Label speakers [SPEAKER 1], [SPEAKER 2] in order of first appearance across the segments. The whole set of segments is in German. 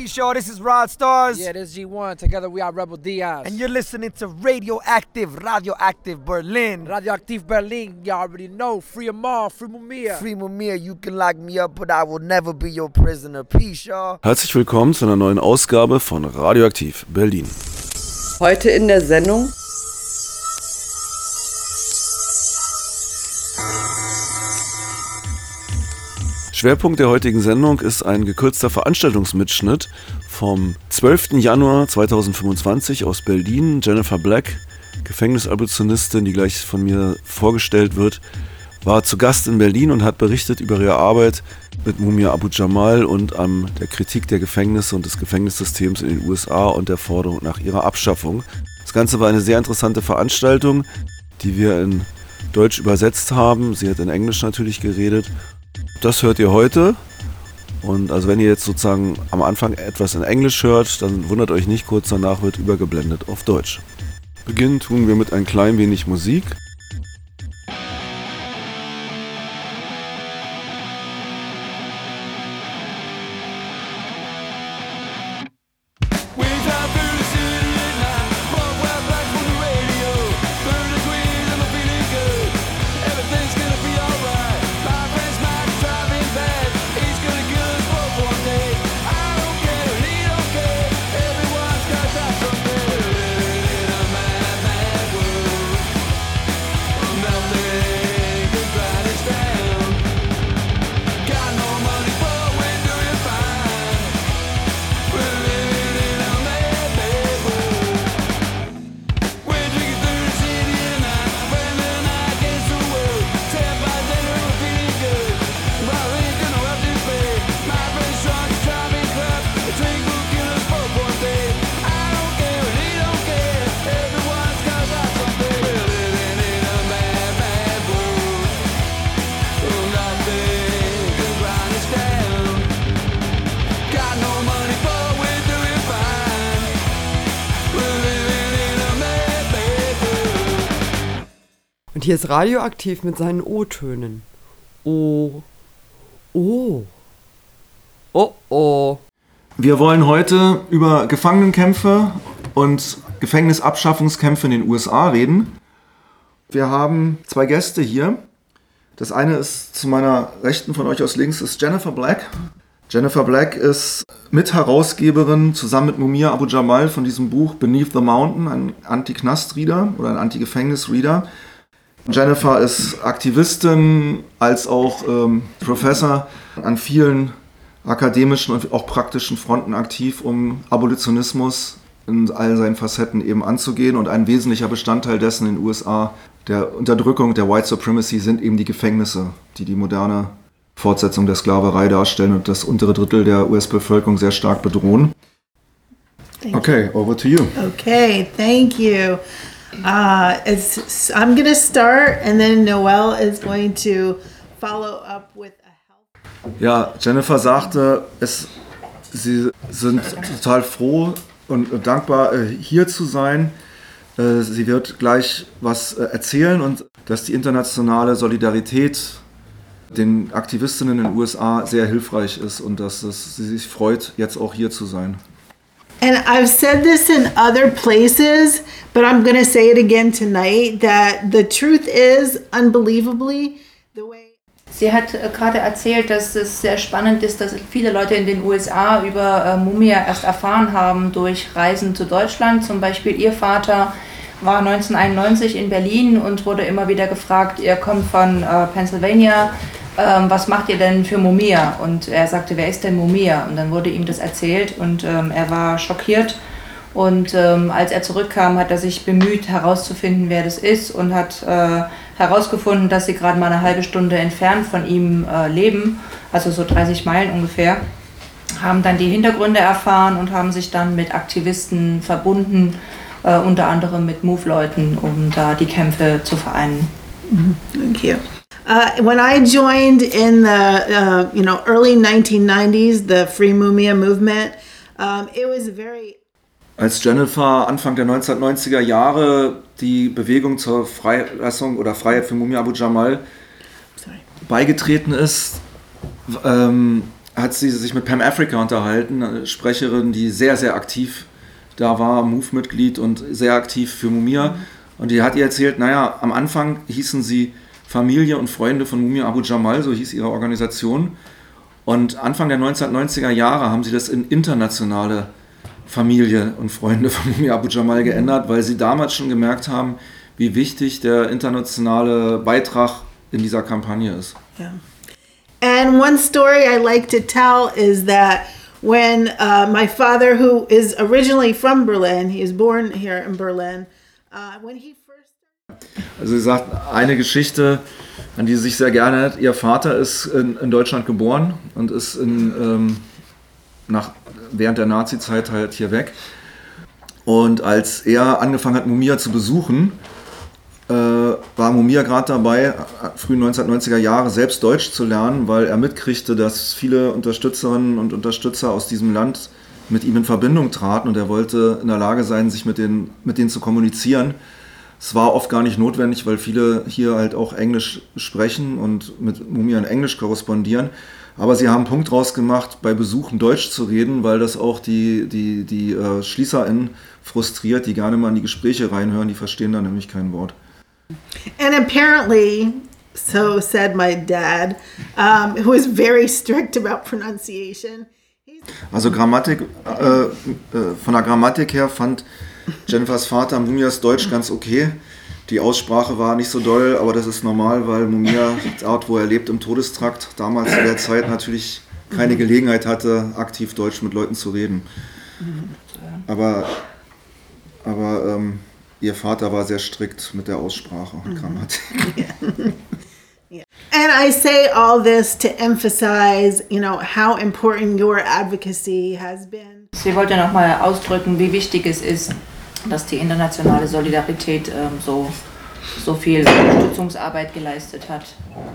[SPEAKER 1] Peace, y'all. This is Rod Stars.
[SPEAKER 2] Yeah, this is G1. Together we are Rebel Diaz.
[SPEAKER 1] And you're listening to Radioactive Berlin.
[SPEAKER 2] Radioactive Berlin, you already know. Free Amal, free Mumia.
[SPEAKER 1] Free Mumia, you can lock me up, but I will never be your prisoner. Peace, y'all.
[SPEAKER 3] Herzlich willkommen zu einer neuen Ausgabe von Radioaktiv Berlin.
[SPEAKER 4] Heute in der Sendung
[SPEAKER 3] Schwerpunkt der heutigen Sendung ist ein gekürzter Veranstaltungsmitschnitt vom 12. Januar 2025 aus Berlin. Jennifer Black, Gefängnisabolitionistin, die gleich von mir vorgestellt wird, war zu Gast in Berlin und hat berichtet über ihre Arbeit mit Mumia Abu-Jamal und an der Kritik der Gefängnisse und des Gefängnissystems in den USA und der Forderung nach ihrer Abschaffung. Das Ganze war eine sehr interessante Veranstaltung, die wir in Deutsch übersetzt haben. Sie hat in Englisch natürlich geredet. Das hört ihr heute. Und also wenn ihr jetzt sozusagen am Anfang etwas in Englisch hört, dann wundert euch nicht, kurz danach wird übergeblendet auf Deutsch. Beginnen tun wir mit ein klein wenig Musik.
[SPEAKER 4] und hier ist Radioaktiv mit seinen O-Tönen. Oh, oh, oh, oh.
[SPEAKER 3] Wir wollen heute über Gefangenenkämpfe und Gefängnisabschaffungskämpfe in den USA reden. Wir haben zwei Gäste hier. Das eine ist zu meiner Rechten, von euch aus links, ist Jennifer Black. Jennifer Black ist Mitherausgeberin zusammen mit Mumia Abu-Jamal von diesem Buch Beneath the Mountain, ein Anti-Knast-Reader oder ein Anti-Gefängnis-Reader. Jennifer ist Aktivistin als auch Professor an vielen akademischen und auch praktischen Fronten aktiv, um Abolitionismus in all seinen Facetten eben anzugehen. Und ein wesentlicher Bestandteil dessen in den USA, der Unterdrückung der White Supremacy, sind eben die Gefängnisse, die die moderne Fortsetzung der Sklaverei darstellen und das untere Drittel der US-Bevölkerung sehr stark bedrohen. Okay, over to you.
[SPEAKER 5] Okay, thank you. I'm going to start and then Noel is going to follow up with a help.
[SPEAKER 3] Ja, Jennifer sagte, sie sind total froh und dankbar, hier zu sein. Sie wird gleich was erzählen und dass die internationale Solidarität den Aktivistinnen in den USA sehr hilfreich ist und dass sie sich freut, jetzt auch hier zu sein.
[SPEAKER 5] And I've said this in other places, but I'm going to say it again tonight, that the truth is, unbelievably, the way...
[SPEAKER 6] Sie hat gerade erzählt, dass es sehr spannend ist, dass viele Leute in den USA über Mumia erst erfahren haben durch Reisen zu Deutschland. Zum Beispiel ihr Vater war 1991 in Berlin und wurde immer wieder gefragt, ihr kommt von Pennsylvania, was macht ihr denn für Mumia? Und er sagte, wer ist denn Mumia? Und dann wurde ihm das erzählt und er war schockiert. Und als er zurückkam, hat er sich bemüht herauszufinden, wer das ist und hat herausgefunden, dass sie gerade mal eine halbe Stunde entfernt von ihm leben, also so 30 Meilen ungefähr, haben dann die Hintergründe erfahren und haben sich dann mit Aktivisten verbunden, unter anderem mit MOVE-Leuten, um da die Kämpfe zu vereinen.
[SPEAKER 5] Thank you. When I joined in the early 1990s, the Free Mumia movement, it was very...
[SPEAKER 3] Als Jennifer Anfang der 1990er Jahre die Bewegung zur Freilassung oder Freiheit für Mumia Abu-Jamal beigetreten ist, hat sie sich mit Pam Africa unterhalten, eine Sprecherin, die sehr, sehr aktiv da war, MOVE-Mitglied und sehr aktiv für Mumia. Und die hat ihr erzählt, naja, am Anfang hießen sie Familie und Freunde von Mumia Abu Jamal, so hieß ihre Organisation. Und Anfang der 1990er Jahre haben sie das in internationale Familie und Freunde von Mumia Abu Jamal geändert, weil sie damals schon gemerkt haben, wie wichtig der internationale Beitrag in dieser Kampagne ist.
[SPEAKER 5] Yeah. And one story I like to tell is that when my father, who is originally from Berlin, he is born here in Berlin, when he first...
[SPEAKER 3] Also sie sagt, eine Geschichte, an die sie sich sehr gerne hat. Ihr Vater ist in Deutschland geboren und ist während der Nazi-Zeit halt hier weg. Und als er angefangen hat, Mumia zu besuchen, war Mumia gerade dabei, frühen 1990er Jahre selbst Deutsch zu lernen, weil er mitkriegte, dass viele Unterstützerinnen und Unterstützer aus diesem Land mit ihm in Verbindung traten und er wollte in der Lage sein, sich mit denen zu kommunizieren. Es war oft gar nicht notwendig, weil viele hier halt auch Englisch sprechen und mit Mumia in Englisch korrespondieren. Aber sie haben einen Punkt draus gemacht, bei Besuchen Deutsch zu reden, weil das auch die SchließerInnen frustriert, die gerne mal in die Gespräche reinhören, die verstehen da nämlich kein Wort.
[SPEAKER 5] And apparently, so said my dad, who is very strict about pronunciation.
[SPEAKER 3] Also Grammatik, von der Grammatik her fand Jennifers Vater Mumias Deutsch ganz okay. Die Aussprache war nicht so doll, aber das ist normal, weil Mumia, dort wo er lebt, im Todestrakt, damals zu der Zeit natürlich keine Gelegenheit hatte, aktiv Deutsch mit Leuten zu reden. Aber ihr Vater war sehr strikt mit der Aussprache und Grammatik.
[SPEAKER 5] Yeah. And I say all this to emphasize, how important your advocacy has been.
[SPEAKER 6] Sie wollte nochmal ausdrücken, wie wichtig es ist, dass die internationale Solidarität so viel Unterstützungsarbeit geleistet hat.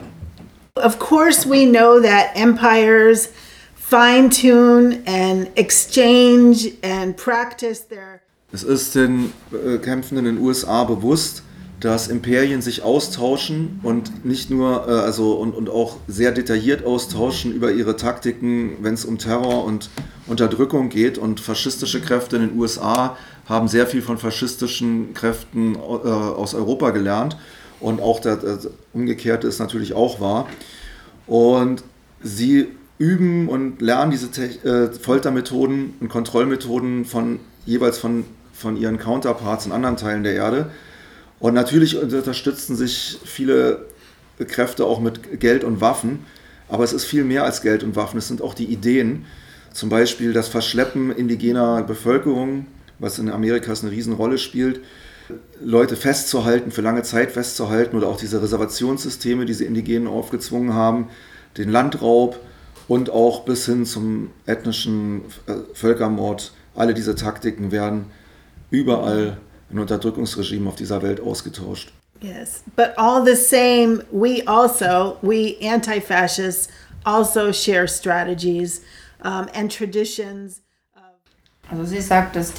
[SPEAKER 5] Of course, we know that empires fine-tune and exchange and practice their...
[SPEAKER 3] Es ist den Kämpfenden in den USA bewusst, dass Imperien sich austauschen und nicht nur, und auch sehr detailliert austauschen über ihre Taktiken, wenn es um Terror und Unterdrückung geht. Und faschistische Kräfte in den USA haben sehr viel von faschistischen Kräften aus Europa gelernt. Und auch das Umgekehrte ist natürlich auch wahr. Und sie üben und lernen diese Foltermethoden und Kontrollmethoden jeweils von ihren Counterparts in anderen Teilen der Erde. Und natürlich unterstützen sich viele Kräfte auch mit Geld und Waffen, aber es ist viel mehr als Geld und Waffen, es sind auch die Ideen, zum Beispiel das Verschleppen indigener Bevölkerung, was in Amerika eine Riesenrolle spielt, Leute festzuhalten, für lange Zeit festzuhalten oder auch diese Reservationssysteme, die sie Indigenen aufgezwungen haben, den Landraub und auch bis hin zum ethnischen Völkermord. Alle diese Taktiken werden überall in Unterdrückungsregimen auf dieser Welt ausgetauscht.
[SPEAKER 5] Yes, but all the same, we anti-fascists also share strategies and traditions.
[SPEAKER 6] Also sie sagt, dass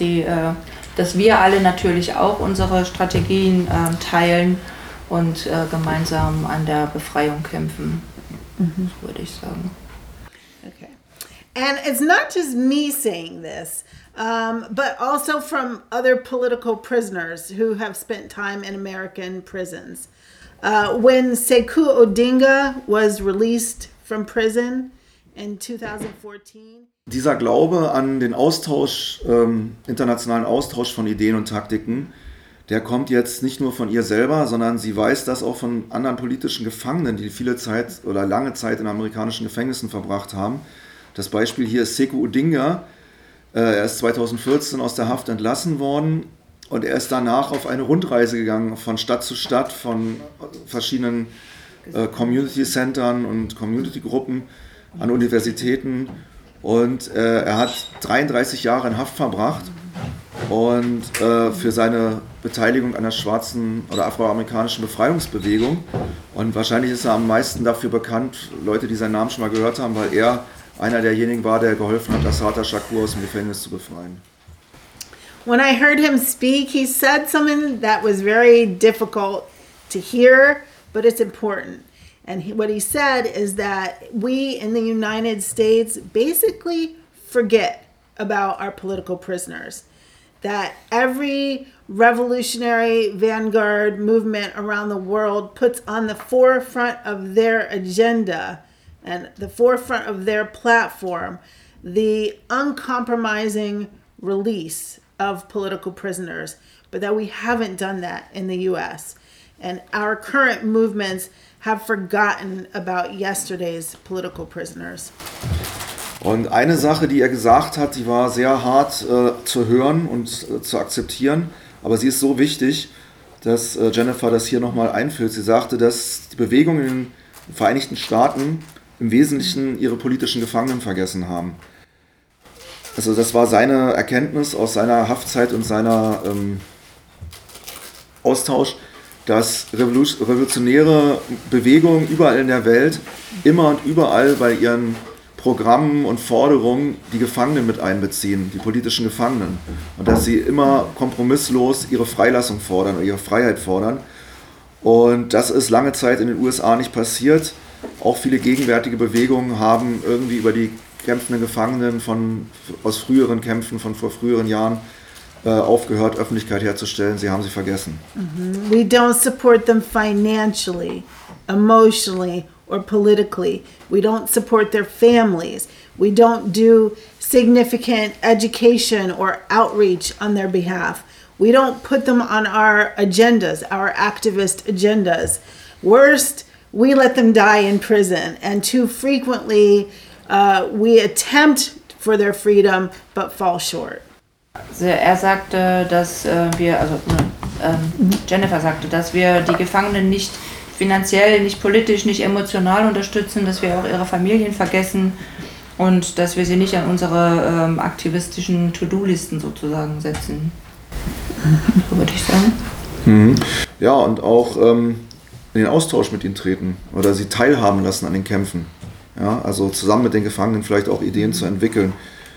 [SPEAKER 6] wir alle natürlich auch unsere Strategien teilen und gemeinsam an der Befreiung kämpfen, würde ich sagen.
[SPEAKER 5] Okay. And it's not just me saying this, but also from other political prisoners who have spent time in American prisons. When Sekou Odinga was released from prison in 2014.
[SPEAKER 3] Dieser Glaube an den Austausch, internationalen Austausch von Ideen und Taktiken, der kommt jetzt nicht nur von ihr selber, sondern sie weiß das auch von anderen politischen Gefangenen, die viele Zeit oder lange Zeit in amerikanischen Gefängnissen verbracht haben. Das Beispiel hier ist Sekou Odinga. Er ist 2014 aus der Haft entlassen worden und er ist danach auf eine Rundreise gegangen, von Stadt zu Stadt, von verschiedenen Community-Centern und Community-Gruppen an Universitäten. Und er hat 33 Jahre in Haft verbracht und für seine Beteiligung an der schwarzen oder afroamerikanischen Befreiungsbewegung. Und wahrscheinlich ist er am meisten dafür bekannt, Leute, die seinen Namen schon mal gehört haben, weil er einer derjenigen war, der geholfen hat, Assata Shakur aus dem Gefängnis zu befreien.
[SPEAKER 5] When I heard him speak, he said something that was very difficult to hear, but it's important. And what he said is that we in the United States basically forget about our political prisoners. That every revolutionary vanguard movement around the world puts on the forefront of their agenda and the forefront of their platform the uncompromising release of political prisoners, but that we haven't done that in the US. And our current movements have forgotten about yesterday's political prisoners.
[SPEAKER 3] Und eine Sache, die er gesagt hat, die war sehr hart zu hören und zu akzeptieren, aber sie ist so wichtig, dass Jennifer das hier nochmal einführt. Sie sagte, dass die Bewegungen in den Vereinigten Staaten im Wesentlichen ihre politischen Gefangenen vergessen haben. Also das war seine Erkenntnis aus seiner Haftzeit und seiner Austausch, dass revolutionäre Bewegungen überall in der Welt immer und überall bei ihren Programmen und Forderungen die Gefangenen mit einbeziehen, die politischen Gefangenen. Und dass sie immer kompromisslos ihre Freilassung fordern oder ihre Freiheit fordern. Und das ist lange Zeit in den USA nicht passiert. Auch viele gegenwärtige Bewegungen haben irgendwie über die kämpfenden Gefangenen aus früheren Kämpfen, von vor früheren Jahren aufgehört, Öffentlichkeit herzustellen. Sie haben sie vergessen.
[SPEAKER 5] We don't support them financially, emotionally, or politically. We don't support their families. We don't do significant education or outreach on their behalf. We don't put them on our agendas, our activist agendas. Worst, we let them die in prison. And too frequently, we attempt for their freedom, but fall short.
[SPEAKER 6] Er sagte, dass Jennifer sagte, dass wir die Gefangenen nicht finanziell, nicht politisch, nicht emotional unterstützen, dass wir auch ihre Familien vergessen und dass wir sie nicht an unsere aktivistischen To-Do-Listen sozusagen setzen. So würde ich sagen.
[SPEAKER 3] Ja, und auch in den Austausch mit ihnen treten oder sie teilhaben lassen an den Kämpfen. Ja, also zusammen mit den Gefangenen vielleicht auch Ideen zu entwickeln.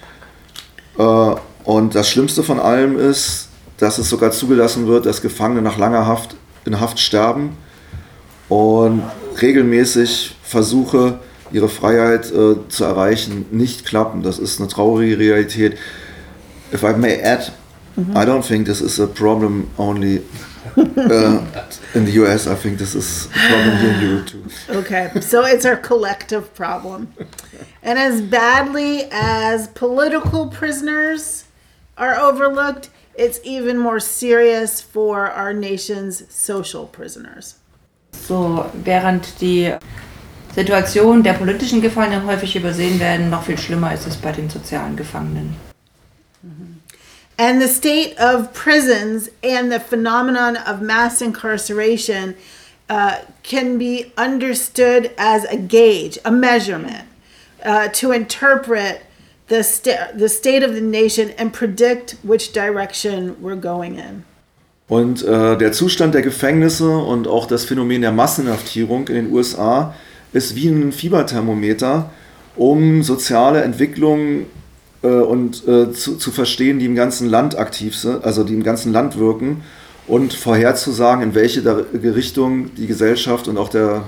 [SPEAKER 3] Und das Schlimmste von allem ist, dass es sogar zugelassen wird, dass Gefangene nach langer Haft in Haft sterben und regelmäßig Versuche, ihre Freiheit zu erreichen, nicht klappen. Das ist eine traurige Realität. If I may add, I don't think this is a problem only in the US. I think this is a problem here in Europe too.
[SPEAKER 5] Okay, so it's our collective problem. And as badly as political prisoners are overlooked, it's even more serious for our nation's social prisoners.
[SPEAKER 6] So, während die Situation der politischen Gefangenen häufig übersehen werden, noch viel schlimmer ist es bei den sozialen Gefangenen.
[SPEAKER 5] And the state of prisons and the phenomenon of mass incarceration can be understood as a gauge, a measurement, to interpret the state of the nation and predict which direction we're going in.
[SPEAKER 3] Und der Zustand der Gefängnisse und auch das Phänomen der Masseninhaftierung in den USA ist wie ein Fieberthermometer, um soziale Entwicklungen zu verstehen, die im ganzen Land aktiv sind, also die im ganzen Land wirken und vorherzusagen, in welche Richtung die Gesellschaft und auch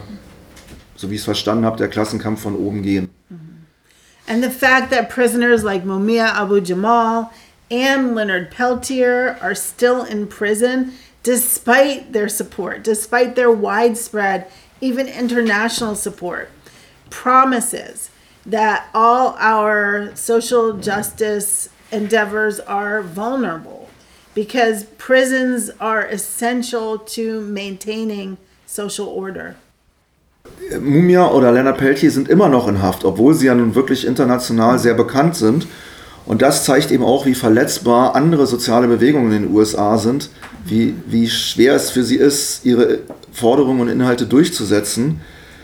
[SPEAKER 3] so wie ich es verstanden habe, der Klassenkampf von oben gehen.
[SPEAKER 5] And the fact that prisoners like Mumia Abu-Jamal and Leonard Peltier are still in prison despite their support, despite their widespread, even international support, promises that all our social justice endeavors are vulnerable because prisons are essential to maintaining social order.
[SPEAKER 3] Mumia oder Leonard Peltier sind immer noch in Haft, obwohl sie ja nun wirklich international sehr bekannt sind. Und das zeigt eben auch, wie verletzbar andere soziale Bewegungen in den USA sind, wie schwer es für sie ist, ihre Forderungen und Inhalte durchzusetzen.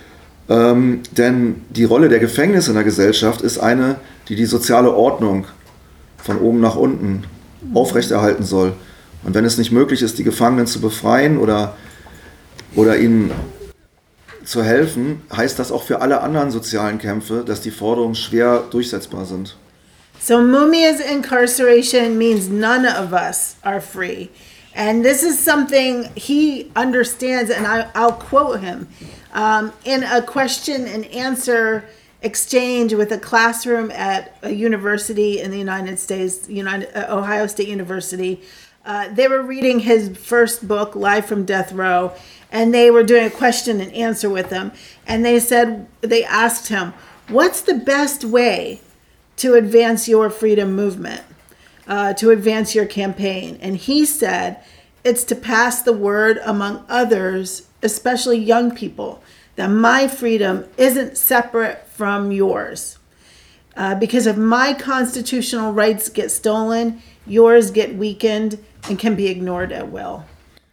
[SPEAKER 3] Denn die Rolle der Gefängnisse in der Gesellschaft ist eine, die die soziale Ordnung von oben nach unten aufrechterhalten soll. Und wenn es nicht möglich ist, die Gefangenen zu befreien oder ihnen zu helfen, heißt das auch für alle anderen sozialen Kämpfe, dass die Forderungen schwer durchsetzbar sind.
[SPEAKER 5] So Mumia's incarceration means none of us are free. And this is something he understands, and I'll quote him. in a question and answer exchange with a classroom at a university in the United States, Ohio State University. They were reading his first book, Live from Death Row, and they were doing a question and answer with him. And they asked him, what's the best way to advance your freedom movement, to advance your campaign? And he said, it's to pass the word among others, especially young people, that my freedom isn't separate from yours. Because if my constitutional rights get stolen, yours get weakened and can be ignored at will.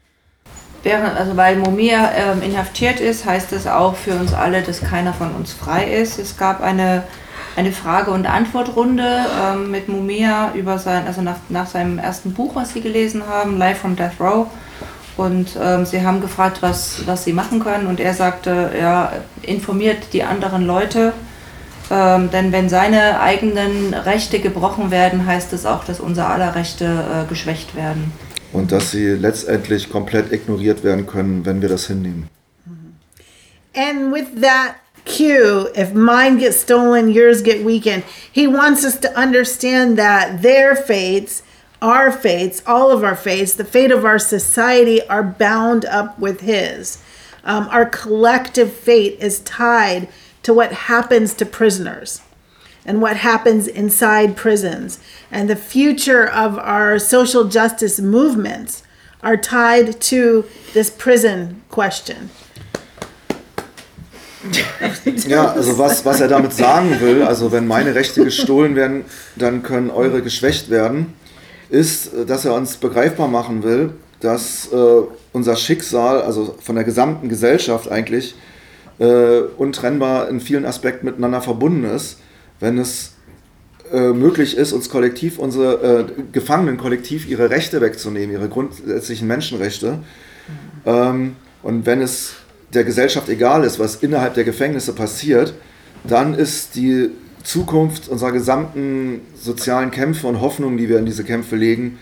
[SPEAKER 6] Weil Mumia inhaftiert ist, heißt es auch für uns alle, dass keiner von uns frei ist. Es gab eine Frage- und Antwortrunde mit Mumia über nach seinem ersten Buch, was sie gelesen haben, Live from Death Row. Und sie haben gefragt, was sie machen können. Und er sagte, ja, informiert die anderen Leute. Denn wenn seine eigenen Rechte gebrochen werden, heißt es auch, dass unser aller Rechte geschwächt werden.
[SPEAKER 3] Und dass sie letztendlich komplett ignoriert werden können, wenn wir das hinnehmen.
[SPEAKER 5] And with that cue, if mine gets stolen, yours get weakened, he wants us to understand that their fates, our fates, all of our fates, the fate of our society are bound up with his. Our collective fate is tied to what happens to prisoners and what happens inside prisons. And the future of our social justice movements are tied to this prison question.
[SPEAKER 3] Ja, also was er damit sagen will, also wenn meine Rechte gestohlen werden, dann können eure geschwächt werden, ist, dass er uns begreifbar machen will, dass unser Schicksal, also von der gesamten Gesellschaft eigentlich, untrennbar in vielen Aspekten miteinander verbunden ist, wenn es möglich ist, uns kollektiv, unsere Gefangenen kollektiv ihre Rechte wegzunehmen, ihre grundsätzlichen Menschenrechte. Und wenn es der Gesellschaft egal ist, was innerhalb der Gefängnisse passiert, dann ist die Zukunft unserer gesamten sozialen Kämpfe und Hoffnungen, die wir in diese Kämpfe legen,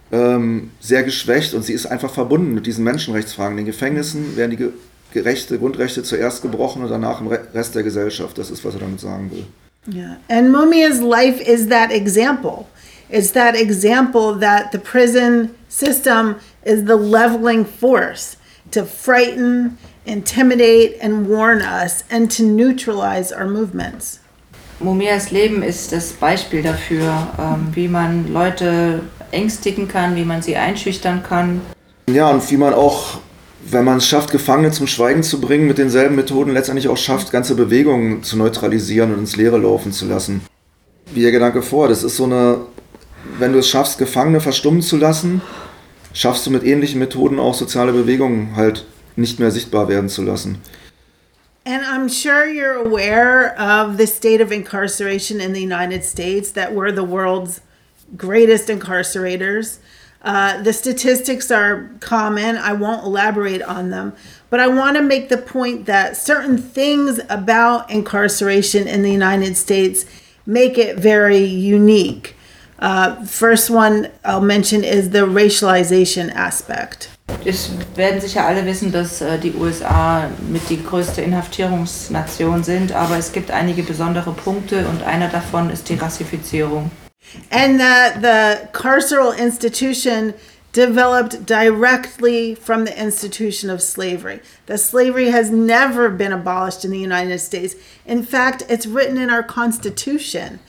[SPEAKER 3] sehr geschwächt, und sie ist einfach verbunden mit diesen Menschenrechtsfragen. In den Gefängnissen werden die Grundrechte zuerst gebrochen und danach im Rest der Gesellschaft. Das ist, was er damit sagen will.
[SPEAKER 5] Yeah. And Mumia's life is that example. It's that example that the prison system is the leveling force to frighten, intimidate, and warn us, and to neutralize our movements.
[SPEAKER 6] Mumias Leben ist das Beispiel dafür, wie man Leute ängstigen kann, wie man sie einschüchtern kann.
[SPEAKER 3] Ja, und wie man auch, wenn man es schafft, Gefangene zum Schweigen zu bringen, mit denselben Methoden letztendlich auch schafft, ganze Bewegungen zu neutralisieren und ins Leere laufen zu lassen. Wie der Gedanke vor, das ist so eine, wenn du es schaffst, Gefangene verstummen zu lassen, schaffst du mit ähnlichen Methoden auch soziale Bewegungen halt nicht mehr sichtbar werden zu lassen.
[SPEAKER 5] And I'm sure you're aware of the state of incarceration in the United States, that we're the world's greatest incarcerators. The statistics are common. I won't elaborate on them, but I want to make the point that certain things about incarceration in the United States make it very unique. First one I'll mention is the racialization aspect.
[SPEAKER 6] Es werden sicher alle wissen, dass die USA mit die größte Inhaftierungsnation sind, aber es gibt einige besondere Punkte und einer davon ist die Rassifizierung.
[SPEAKER 5] And the carceral institution developed directly from the institution of slavery. That slavery has never been abolished in the United States. In fact, it's written in our Constitution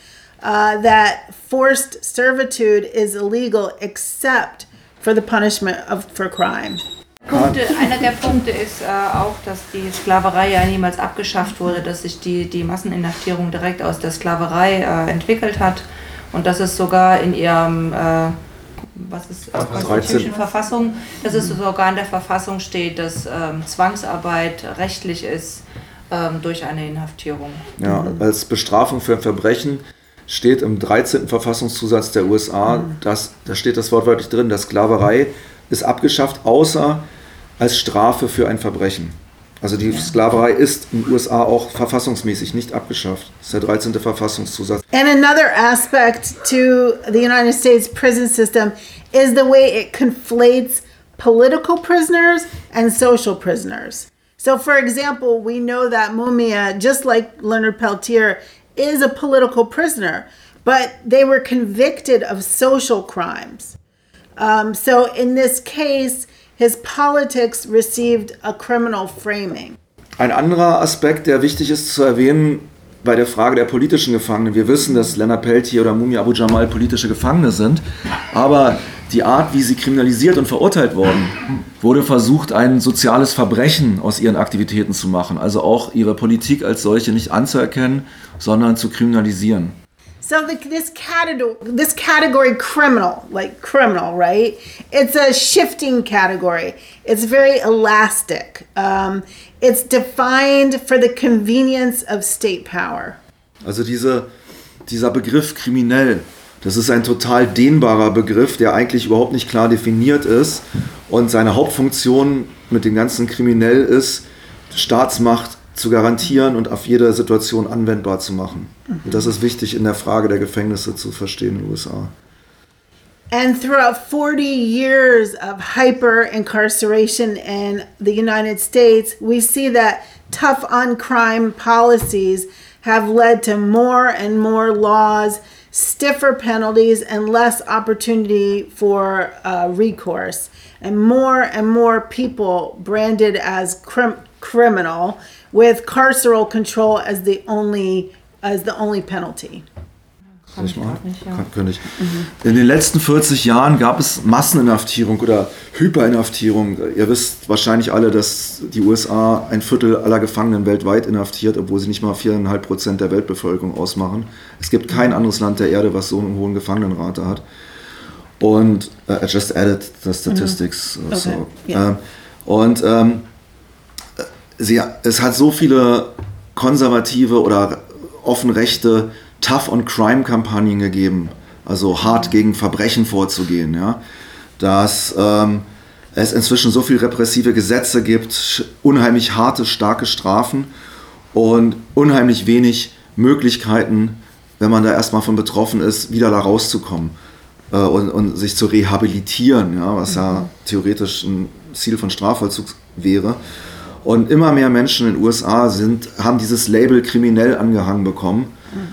[SPEAKER 5] that forced servitude is illegal except for the punishment for crime.
[SPEAKER 6] Einer der Punkte ist auch, dass die Sklaverei ja niemals abgeschafft wurde, dass sich die Masseninhaftierung direkt aus der Sklaverei entwickelt hat. Und dass es sogar in ihrem Verfassung, dass es sogar in der Verfassung steht, dass Zwangsarbeit rechtlich ist durch eine Inhaftierung.
[SPEAKER 3] Ja, als Bestrafung für ein Verbrechen steht im 13. Verfassungszusatz der USA, da steht das wortwörtlich drin, dass Sklaverei ist abgeschafft, außer als Strafe für ein Verbrechen. Also die Sklaverei ist in den USA auch verfassungsmäßig nicht abgeschafft. Das ist der 13. Verfassungszusatz.
[SPEAKER 5] And another aspect to the United States prison system is the way it conflates political prisoners and social prisoners. So, for example, we know that Mumia, just like Leonard Peltier, is a political prisoner, but they were convicted of social crimes. So in this case, his politics received a criminal framing.
[SPEAKER 3] Ein anderer Aspekt, der wichtig ist zu erwähnen bei der Frage der politischen Gefangenen. Wir wissen, dass Leonard Peltier oder Mumia Abu-Jamal politische Gefangene sind, aber die Art, wie sie kriminalisiert und verurteilt wurden, wurde versucht, ein soziales Verbrechen aus ihren Aktivitäten zu machen. Also auch ihre Politik als solche nicht anzuerkennen, sondern zu kriminalisieren.
[SPEAKER 5] So this category criminal, like criminal, right? It's a shifting category. It's very elastic. It's defined for the convenience of state power.
[SPEAKER 3] Also dieser Begriff kriminell, das ist ein total dehnbarer Begriff, der eigentlich überhaupt nicht klar definiert ist und seine Hauptfunktion mit dem ganzen kriminell ist, Staatsmacht zu garantieren und auf jede Situation anwendbar zu machen. Und das ist wichtig in der Frage der Gefängnisse zu verstehen in den USA.
[SPEAKER 5] And throughout 40 years of hyper-incarceration in the United States, we see that tough-on-crime policies have led to more and more laws, stiffer penalties, and less opportunity for recourse. And more people branded as criminal, with carceral control as the only penalty.
[SPEAKER 3] Könnte ich. In den letzten 40 Jahren gab es Masseninhaftierung oder Hyperinhaftierung. Ihr wisst wahrscheinlich alle, dass die USA 1/4 aller Gefangenen weltweit inhaftiert, obwohl sie nicht mal 4,5% der Weltbevölkerung ausmachen. Es gibt kein anderes Land der Erde, was so einen hohen Gefangenenrate hat. Und I just added the statistics.
[SPEAKER 5] Okay.
[SPEAKER 3] So.
[SPEAKER 5] Yeah.
[SPEAKER 3] Es hat so viele konservative oder offen rechte Tough-on-Crime-Kampagnen gegeben, also hart gegen Verbrechen vorzugehen, ja, dass es inzwischen so viele repressive Gesetze gibt, unheimlich harte, starke Strafen und unheimlich wenig Möglichkeiten, wenn man da erstmal von betroffen ist, wieder da rauszukommen und sich zu rehabilitieren, ja, was ja theoretisch ein Ziel von Strafvollzug wäre. Und immer mehr Menschen in den USA haben dieses Label kriminell angehangen bekommen.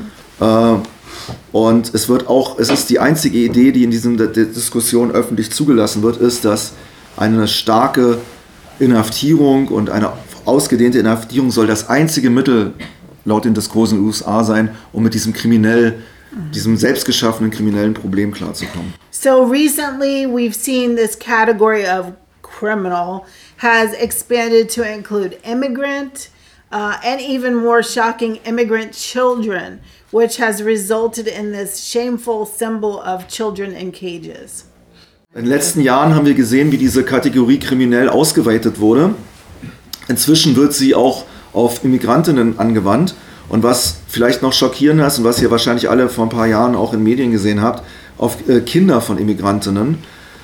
[SPEAKER 3] Und es ist die einzige Idee, die in dieser Diskussion öffentlich zugelassen wird, ist, dass eine starke Inhaftierung und eine ausgedehnte Inhaftierung soll das einzige Mittel laut den Diskursen in den USA sein, um mit diesem selbstgeschaffenen kriminellen Problem klarzukommen.
[SPEAKER 5] So recently we've seen this category of criminal has expanded to include immigrant and even more shocking, immigrant children, which has resulted in this shameful symbol of children in cages.
[SPEAKER 3] In den letzten Jahren haben wir gesehen, wie diese Kategorie kriminell ausgeweitet wurde. Inzwischen wird sie auch auf Immigrantinnen angewandt. Und was vielleicht noch schockierender ist und was ihr wahrscheinlich alle vor ein paar Jahren auch in Medien gesehen habt, auf Kinder von Immigrantinnen.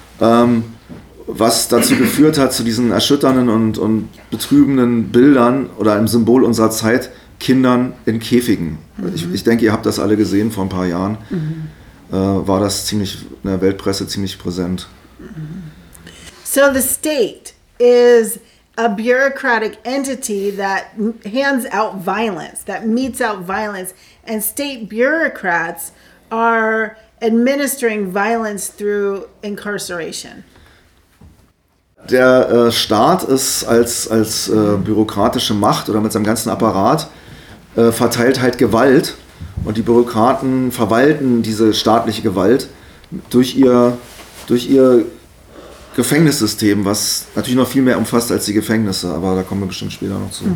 [SPEAKER 3] Was dazu geführt hat, zu diesen erschütternden und betrübenden Bildern oder im Symbol unserer Zeit, Kindern in Käfigen. Ich denke, ihr habt das alle gesehen vor ein paar Jahren. War das in der Weltpresse ziemlich präsent.
[SPEAKER 5] So the state is a bureaucratic entity that hands out violence, that metes out violence, and state bureaucrats are administering violence through incarceration.
[SPEAKER 3] Der Staat ist als bürokratische Macht oder mit seinem ganzen Apparat verteilt halt Gewalt und die Bürokraten verwalten diese staatliche Gewalt durch ihr Gefängnissystem, was natürlich noch viel mehr umfasst als die Gefängnisse, aber da kommen wir bestimmt später noch zu.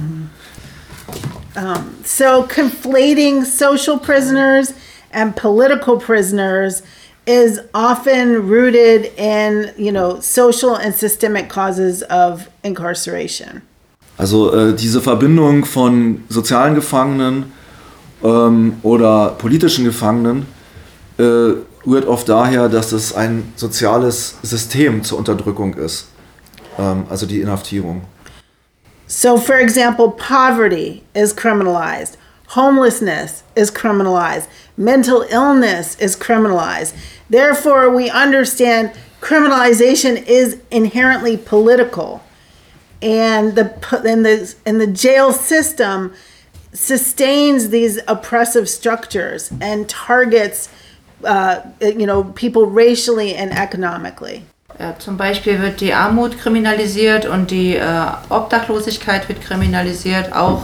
[SPEAKER 5] So conflating social prisoners and political prisoners is often rooted in, social and systemic causes of incarceration.
[SPEAKER 3] Also diese Verbindung von sozialen Gefangenen oder politischen Gefangenen rührt oft daher, dass es ein soziales System zur Unterdrückung ist, also die Inhaftierung.
[SPEAKER 5] So for example, poverty is criminalized. Homelessness is criminalized. Mental illness is criminalized. Therefore, we understand criminalization is inherently political. and the jail system sustains these oppressive structures and targets people racially and economically.
[SPEAKER 6] Zum Beispiel wird die Armut kriminalisiert und die Obdachlosigkeit wird kriminalisiert. Auch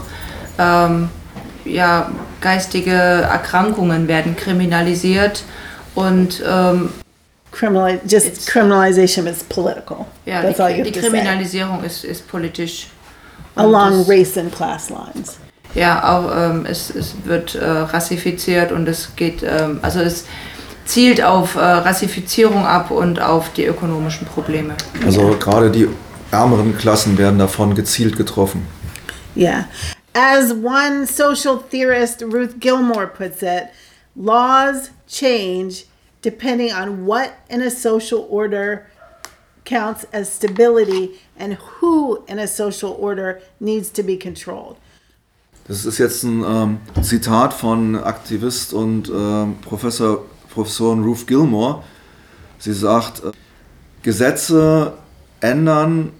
[SPEAKER 6] geistige Erkrankungen werden kriminalisiert und
[SPEAKER 5] criminalization is political.
[SPEAKER 6] Ja,
[SPEAKER 5] That's all you have
[SPEAKER 6] die
[SPEAKER 5] to say.
[SPEAKER 6] Kriminalisierung ist politisch.
[SPEAKER 5] Along race and class lines.
[SPEAKER 6] Ja, auch es wird rassifiziert und es geht, es zielt auf Rassifizierung ab und auf die ökonomischen Probleme.
[SPEAKER 3] Also gerade die ärmeren Klassen werden davon gezielt getroffen.
[SPEAKER 5] Yeah. As one social theorist, Ruth Gilmore, puts it, laws change depending on what in a social order counts as stability and who in a social order needs to be controlled.
[SPEAKER 3] Das ist jetzt ein Zitat von Aktivist und Professorin Ruth Gilmore. Sie sagt, Gesetze ändern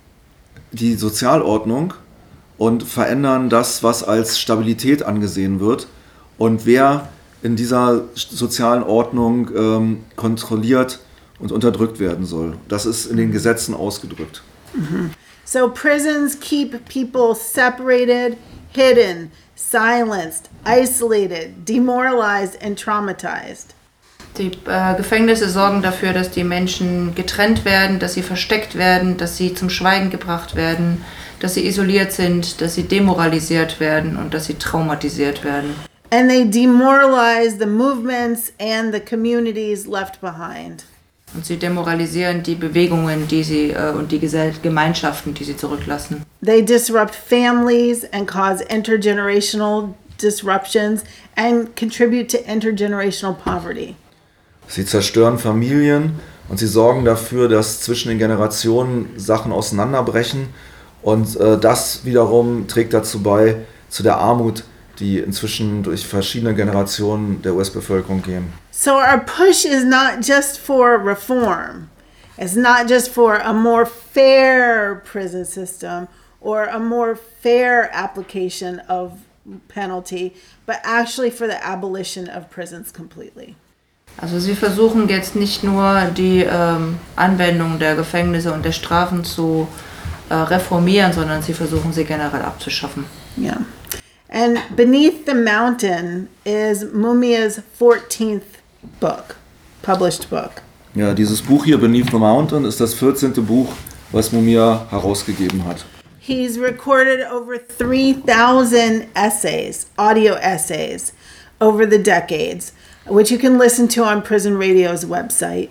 [SPEAKER 3] die Sozialordnung und verändern das, was als Stabilität angesehen wird. Und wer in dieser sozialen Ordnung kontrolliert und unterdrückt werden soll. Das ist in den Gesetzen ausgedrückt.
[SPEAKER 5] Mm-hmm. So prisons keep people separated, hidden, silenced, isolated, demoralized and traumatized.
[SPEAKER 6] Die Gefängnisse sorgen dafür, dass die Menschen getrennt werden, dass sie versteckt werden, dass sie zum Schweigen gebracht werden, dass sie isoliert sind, dass sie demoralisiert werden und dass sie traumatisiert werden.
[SPEAKER 5] And they demoralize the movements and the communities left behind.
[SPEAKER 6] Und sie demoralisieren die Bewegungen, die sie und die Gemeinschaften, die sie zurücklassen.
[SPEAKER 5] They disrupt families and cause intergenerational disruptions and contribute to intergenerational poverty.
[SPEAKER 3] Sie zerstören Familien und sie sorgen dafür, dass zwischen den Generationen Sachen auseinanderbrechen. Und das wiederum trägt dazu bei, zu der Armut, die inzwischen durch verschiedene Generationen der US-Bevölkerung gehen.
[SPEAKER 5] So our push is not just for reform. It's not just for a more fair prison system or a more fair application of penalty, but actually for the abolition of prisons completely.
[SPEAKER 6] Also sie versuchen jetzt nicht nur die Anwendung der Gefängnisse und der Strafen zu reformieren, sondern sie versuchen sie generell abzuschaffen.
[SPEAKER 5] Yeah. And Beneath the Mountain is Mumia's 14th book, published book.
[SPEAKER 3] Ja, dieses Buch hier, Beneath the Mountain, ist das 14. Buch, was Mumia herausgegeben hat.
[SPEAKER 5] He's recorded over 3,000 essays, audio essays, over the decades, which you can listen to on Prison Radio's website.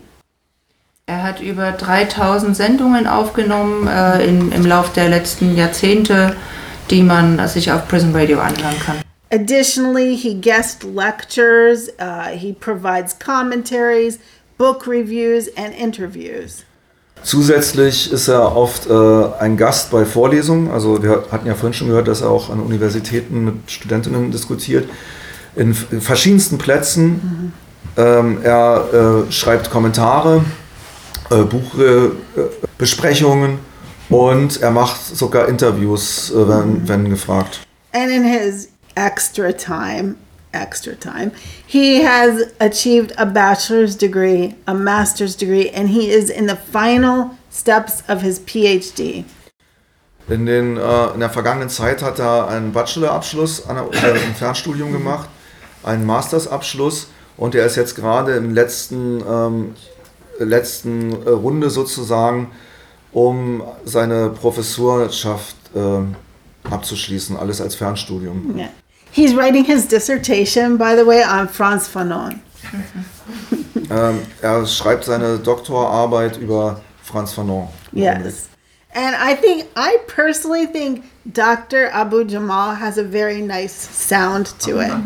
[SPEAKER 6] Er hat über 3000 Sendungen aufgenommen im Lauf der letzten Jahrzehnte, die man sich auf Prison Radio anhören kann.
[SPEAKER 5] Additionally, he guest lectures, he provides commentaries, book reviews and interviews.
[SPEAKER 3] Zusätzlich ist er oft ein Gast bei Vorlesungen. Also wir hatten ja vorhin schon gehört, dass er auch an Universitäten mit Studentinnen diskutiert. In verschiedensten Plätzen. Er schreibt Kommentare, Buchbesprechungen und er macht sogar Interviews, wenn gefragt.
[SPEAKER 5] And in his extra time, he has achieved a bachelor's degree, a master's degree, and he is in the final steps of his PhD.
[SPEAKER 3] In der vergangenen Zeit hat er einen Bachelorabschluss im Fernstudium gemacht, einen Mastersabschluss und er ist jetzt gerade im letzten Runde sozusagen, um seine Professorschaft abzuschließen, alles als Fernstudium.
[SPEAKER 5] Yeah. He's writing his dissertation, by the way, on Frantz Fanon.
[SPEAKER 3] Er schreibt seine Doktorarbeit über Frantz Fanon.
[SPEAKER 5] Yes. And I personally think Dr. Abu Jamal has a very nice sound to it.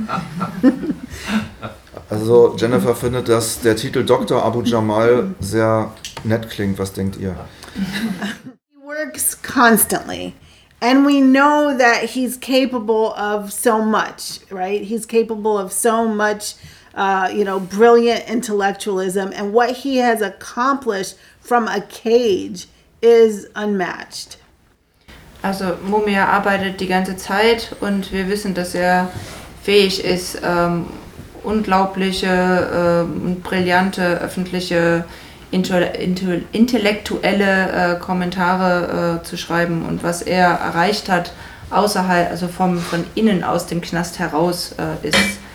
[SPEAKER 3] Also Jennifer findet, dass der Titel Dr. Abu Jamal sehr nett klingt. Was denkt ihr?
[SPEAKER 5] He works constantly. And we know that he's capable of so much, right? He's capable of so much, brilliant intellectualism. And what he has accomplished from a cage is unmatched.
[SPEAKER 6] Also Mumia arbeitet die ganze Zeit und wir wissen, dass er fähig ist, unglaubliche und brillante öffentliche intellektuelle Kommentare zu schreiben und was er erreicht hat außerhalb, also von innen aus dem Knast heraus, ist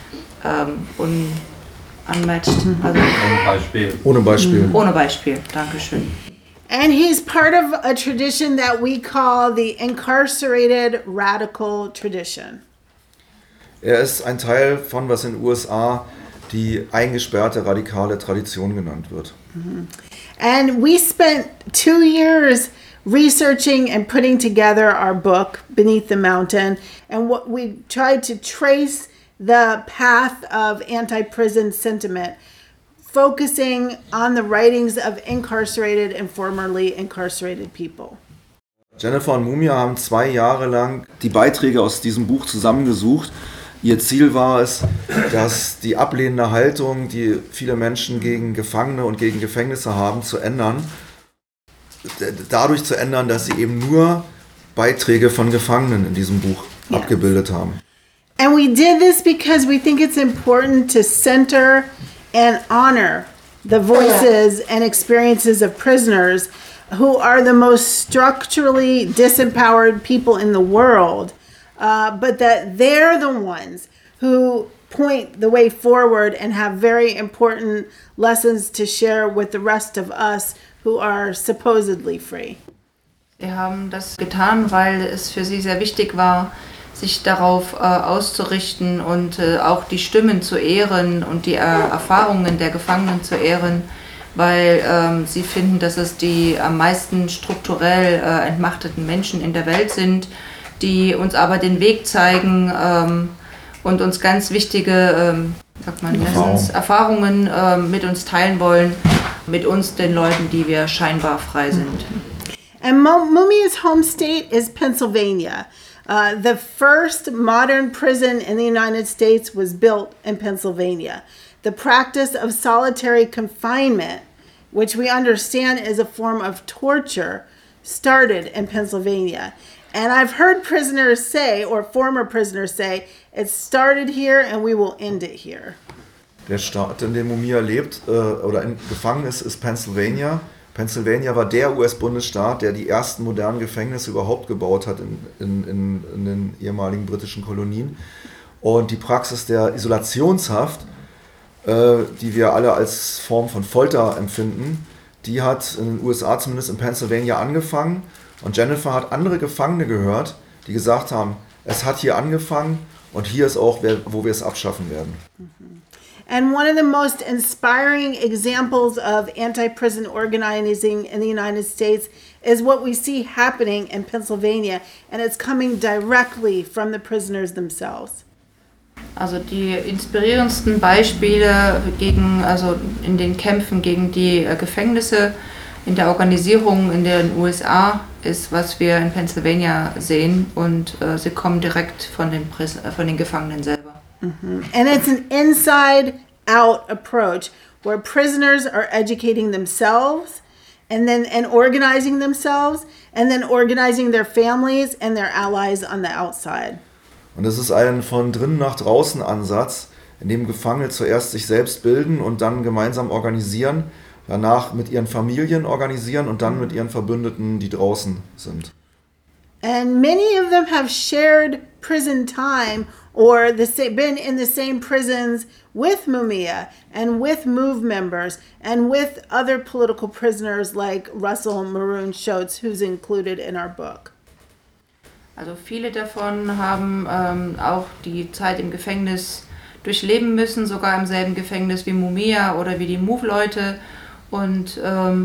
[SPEAKER 6] unmatched. Also
[SPEAKER 3] Ohne Beispiel.
[SPEAKER 6] ohne Beispiel. Dankeschön.
[SPEAKER 5] And he's part of a tradition that we call the incarcerated radical tradition.
[SPEAKER 3] Er ist ein Teil von, was in den USA die eingesperrte radikale Tradition genannt wird.
[SPEAKER 5] And we spent 2 years researching and putting together our book, Beneath the Mountain, and what we tried to trace the path of anti-prison sentiment, focusing on the writings of incarcerated and formerly incarcerated people.
[SPEAKER 3] Jennifer und Mumia haben 2 Jahre lang die Beiträge aus diesem Buch zusammengesucht. Ihr Ziel war es, dass die ablehnende Haltung, die viele Menschen gegen Gefangene und gegen Gefängnisse haben, zu ändern. Dadurch zu ändern, dass sie eben nur Beiträge von Gefangenen in diesem Buch abgebildet haben.
[SPEAKER 5] And we did this because we think it's important to center and honor the voices and experiences of prisoners who are the most structurally disempowered people in the world, but that they're the ones who point the way forward and have very important lessons to share with the rest of us who are supposedly free.
[SPEAKER 6] Sie haben das getan, weil es für sie sehr wichtig war, sich darauf auszurichten und auch die Stimmen zu ehren und die Erfahrungen der Gefangenen zu ehren, weil sie finden, dass es die am meisten strukturell entmachteten Menschen in der Welt sind, die uns aber den Weg zeigen und uns ganz wichtige Erfahrungen mit uns teilen wollen, mit uns, den Leuten, die wir scheinbar frei sind.
[SPEAKER 5] And Mumia's home state is Pennsylvania. The first modern prison in the United States was built in Pennsylvania. The practice of solitary confinement, which we understand is a form of torture, started in Pennsylvania. And I've heard prisoners say, or former prisoners say, it started here and we will end it here.
[SPEAKER 3] Der Staat, in dem Mumia lebt oder gefangen ist Pennsylvania. Pennsylvania war der US-Bundesstaat, der die ersten modernen Gefängnisse überhaupt gebaut hat in den ehemaligen britischen Kolonien. Und die Praxis der Isolationshaft, die wir alle als Form von Folter empfinden, die hat in den USA, zumindest in Pennsylvania, angefangen. Und Jennifer hat andere Gefangene gehört, die gesagt haben, es hat hier angefangen und hier ist auch, wo wir es abschaffen werden.
[SPEAKER 5] And one of the most inspiring examples of anti-prison organizing in the United States is what we see happening in Pennsylvania, and it's coming directly from the prisoners themselves.
[SPEAKER 6] Also die inspirierendsten Beispiele in den Kämpfen gegen die Gefängnisse, in der Organisierung in den USA ist, was wir in Pennsylvania sehen, und sie kommen direkt von den Gefangenen selber.
[SPEAKER 5] And it's an inside-out approach where prisoners are educating themselves and organizing themselves and then organizing their families and their allies on the outside.
[SPEAKER 3] Und es ist ein von drinnen nach draußen Ansatz, in dem Gefangene zuerst sich selbst bilden und dann gemeinsam organisieren, danach mit ihren Familien organisieren und dann mit ihren Verbündeten, die draußen sind.
[SPEAKER 5] And many of them have shared prison time or been in the same prisons with Mumia and with MOVE members and with other political prisoners like Russell Maroon Shoatz, who's included in our book.
[SPEAKER 6] Also viele davon haben auch die Zeit im Gefängnis durchleben müssen, sogar im selben Gefängnis wie Mumia oder wie die MOVE-Leute und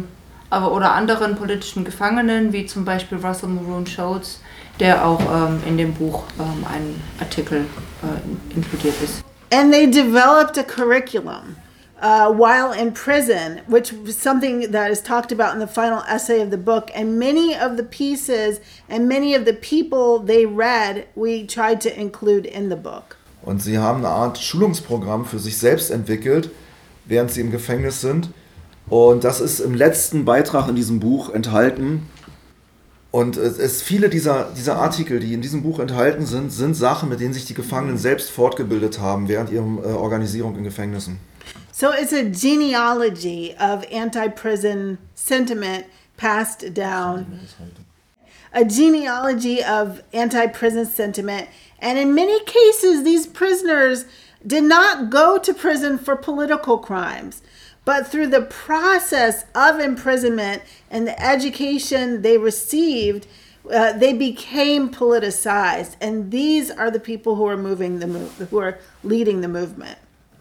[SPEAKER 6] oder anderen politischen Gefangenen, wie zum Beispiel Russell Maroon Shoatz, der auch in dem Buch ein Artikel inkludiert ist.
[SPEAKER 5] And they developed a curriculum while in prison, which was something that is talked about in the final essay of the book. And many of the pieces and many of the people they read, we tried to include in the book.
[SPEAKER 3] Und sie haben eine Art Schulungsprogramm für sich selbst entwickelt, während sie im Gefängnis sind. Und das ist im letzten Beitrag in diesem Buch enthalten. Und viele dieser Artikel, die in diesem Buch enthalten sind, sind Sachen, mit denen sich die Gefangenen selbst fortgebildet haben während ihrer Organisierung in Gefängnissen.
[SPEAKER 5] So it's a genealogy of anti-prison sentiment passed down. A genealogy of anti-prison sentiment. And in many cases, these prisoners did not go to prison for political crimes, but through the process of imprisonment and the education they received, they became politicized. And these are the people who are who are leading the movement.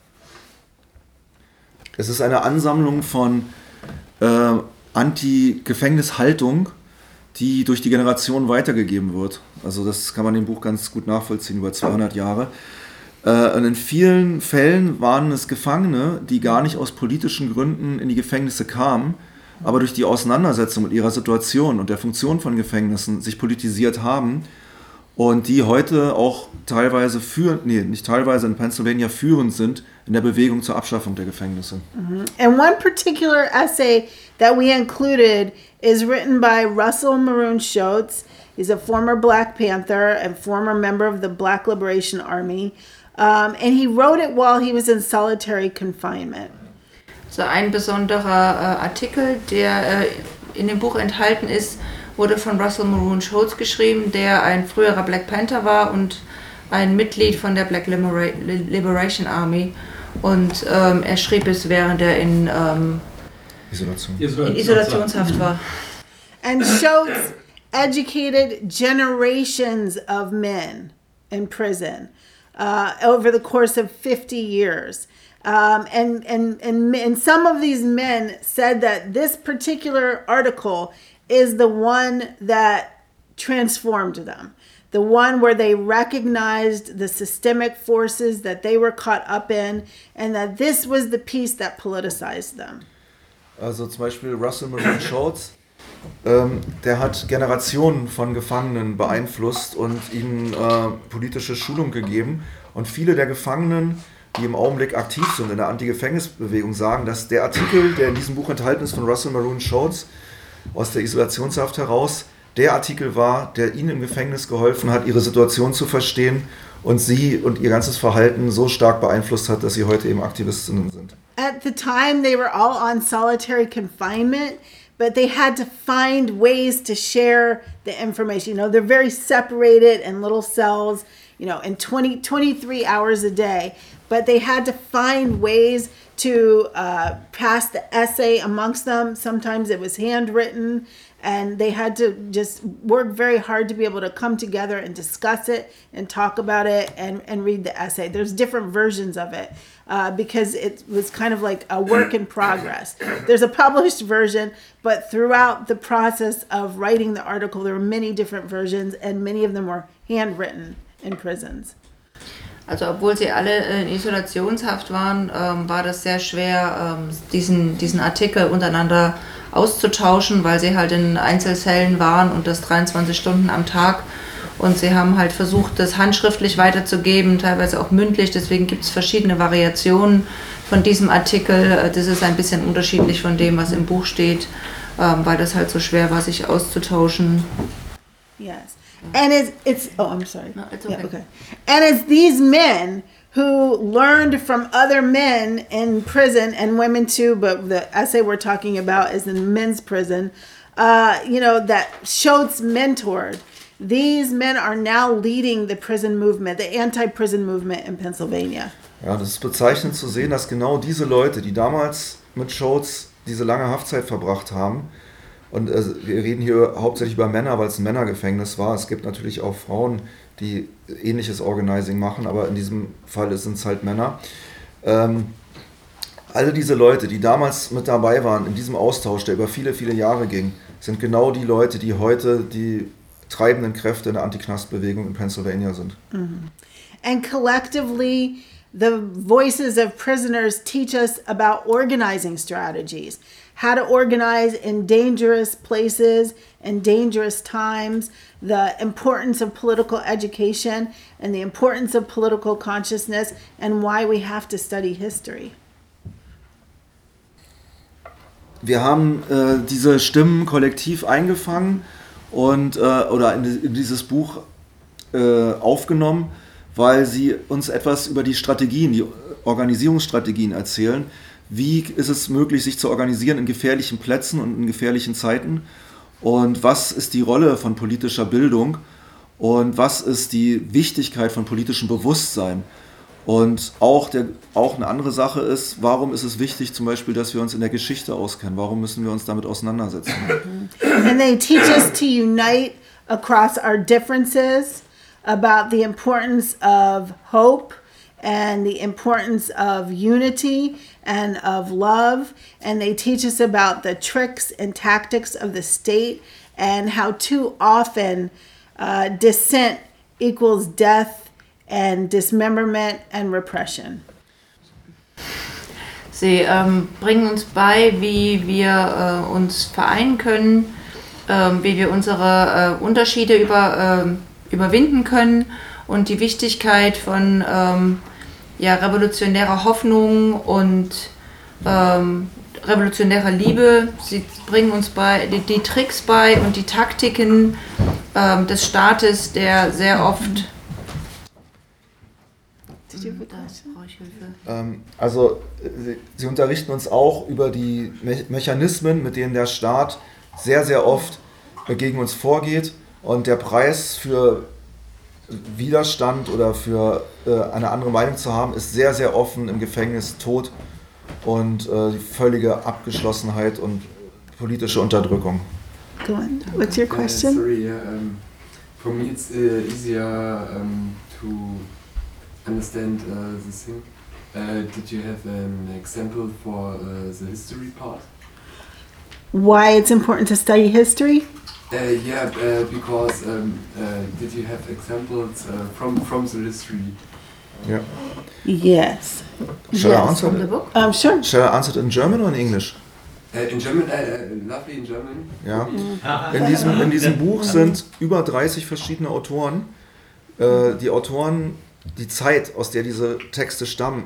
[SPEAKER 3] Es ist eine Ansammlung von Anti-Gefängnishaltung, die durch die Generation weitergegeben wird. Also das kann man im Buch ganz gut nachvollziehen, über 200 Jahre. Und in vielen Fällen waren es Gefangene, die gar nicht aus politischen Gründen in die Gefängnisse kamen, aber durch die Auseinandersetzung mit ihrer Situation und der Funktion von Gefängnissen sich politisiert haben und die heute auch teilweise in Pennsylvania führend sind in der Bewegung zur Abschaffung der Gefängnisse.
[SPEAKER 5] And one particular essay that we included is written by Russell Maroon Shoatz. He's a former Black Panther and former member of the Black Liberation Army. And he wrote it while he was in solitary confinement.
[SPEAKER 6] So ein besonderer Artikel, der in dem Buch enthalten ist, wurde von Russell Maroon Shoatz geschrieben, der ein früherer Black Panther war und ein Mitglied von der Black Liberation Army. Und er schrieb es, während er in Isolationshaft war.
[SPEAKER 5] And Shoatz educated generations of men in prison over the course of 50 years. And some of these men said that this particular article is the one that transformed them. The one where they recognized the systemic forces that they were caught up in, and that this was the piece that politicized them.
[SPEAKER 3] Also zum Beispiel Russell Maroon Shoatz, der hat Generationen von Gefangenen beeinflusst und ihnen politische Schulung gegeben. Und viele der Gefangenen, die im Augenblick aktiv sind in der Anti-Gefängnisbewegung, sagen, dass der Artikel, der in diesem Buch enthalten ist von Russell Maroon Shoatz, aus der Isolationshaft heraus, der Artikel war, der ihnen im Gefängnis geholfen hat, ihre Situation zu verstehen und sie und ihr ganzes Verhalten so stark beeinflusst hat, dass sie heute eben Aktivistinnen sind.
[SPEAKER 5] At the time, they were all on solitary confinement, but they had to find ways to share the information. You know, they're very separated in little cells, you know, in 23 hours a day, but they had to find ways to pass the essay amongst them. Sometimes it was handwritten, and they had to just work very hard to be able to come together and discuss it and talk about it and read the essay. There's different versions of it because it was kind of like a work in progress. There's a published version, but throughout the process of writing the article, there were many different versions, and many of them were handwritten in prisons.
[SPEAKER 6] Also obwohl sie alle in Isolationshaft waren, war das sehr schwer, diesen Artikel untereinander auszutauschen, weil sie halt in Einzelzellen waren und das 23 Stunden am Tag. Und sie haben halt versucht, das handschriftlich weiterzugeben, teilweise auch mündlich. Deswegen gibt es verschiedene Variationen von diesem Artikel. Das ist ein bisschen unterschiedlich von dem, was im Buch steht, weil das halt so schwer war, sich auszutauschen.
[SPEAKER 5] Yes. And it's I'm sorry.
[SPEAKER 6] No, it's okay.
[SPEAKER 5] Yeah, okay. And it's these men who learned from other men in prison, and women too, but the essay we're talking about is in men's prison, that Shoatz mentored. These men are now leading the prison movement, the anti-prison movement in Pennsylvania.
[SPEAKER 3] Ja, das ist bezeichnend zu sehen, dass genau diese Leute, die damals mit Shoatz diese lange Haftzeit verbracht haben, und wir reden hier hauptsächlich über Männer, weil es ein Männergefängnis war. Es gibt natürlich auch Frauen, die ähnliches Organizing machen, aber in diesem Fall sind es halt Männer. Alle diese Leute, die damals mit dabei waren in diesem Austausch, der über viele, viele Jahre ging, sind genau die Leute, die heute die treibenden Kräfte in der Antiknastbewegung in Pennsylvania sind.
[SPEAKER 5] Mm-hmm. And collectively, the voices of prisoners teach us about organizing strategies, how to organize in dangerous places and dangerous times, the importance of political education and the importance of political consciousness, and why we have to study history.
[SPEAKER 3] Wir haben diese Stimmen kollektiv eingefangen und, oder in dieses Buch aufgenommen, weil sie uns etwas über die Strategien, die Organisierungsstrategien erzählen. Wie ist es möglich, sich zu organisieren in gefährlichen Plätzen und in gefährlichen Zeiten? Und was ist die Rolle von politischer Bildung? Und was ist die Wichtigkeit von politischem Bewusstsein? Und auch eine andere Sache ist, warum ist es wichtig zum Beispiel, dass wir uns in der Geschichte auskennen? Warum müssen wir uns damit auseinandersetzen?
[SPEAKER 5] And they teach us to unite across our differences, about the importance of hope and the importance of unity and of love. And they teach us about the tricks and tactics of the state and how too often dissent equals death and dismemberment and repression.
[SPEAKER 6] Sie bringen uns bei, wie wir uns vereinen können, wie wir unsere Unterschiede überwinden können und die Wichtigkeit von revolutionärer Hoffnung und revolutionärer Liebe. Sie bringen uns bei die Tricks bei und die Taktiken des Staates, der sehr oft...
[SPEAKER 3] Also sie unterrichten uns auch über die Mechanismen, mit denen der Staat sehr, sehr oft gegen uns vorgeht, und der Preis für Widerstand oder für eine andere Meinung zu haben, ist sehr, sehr offen im Gefängnis, Tod und die völlige Abgeschlossenheit und politische Unterdrückung.
[SPEAKER 5] Go on. What's your question?
[SPEAKER 7] For me it's easier to understand this thing. Did you have an example for the history part?
[SPEAKER 5] Why it's important to study history?
[SPEAKER 7] Because did you have examples from the history?
[SPEAKER 3] Yeah.
[SPEAKER 5] Yes.
[SPEAKER 3] Shall I answer
[SPEAKER 6] From the
[SPEAKER 3] it?
[SPEAKER 6] book?
[SPEAKER 5] Sure.
[SPEAKER 3] Shall I answer it in German or in English?
[SPEAKER 7] In German, lovely in German.
[SPEAKER 3] Ja. In diesem Buch sind über 30 verschiedene Autoren. Die Autoren, die Zeit, aus der diese Texte stammen,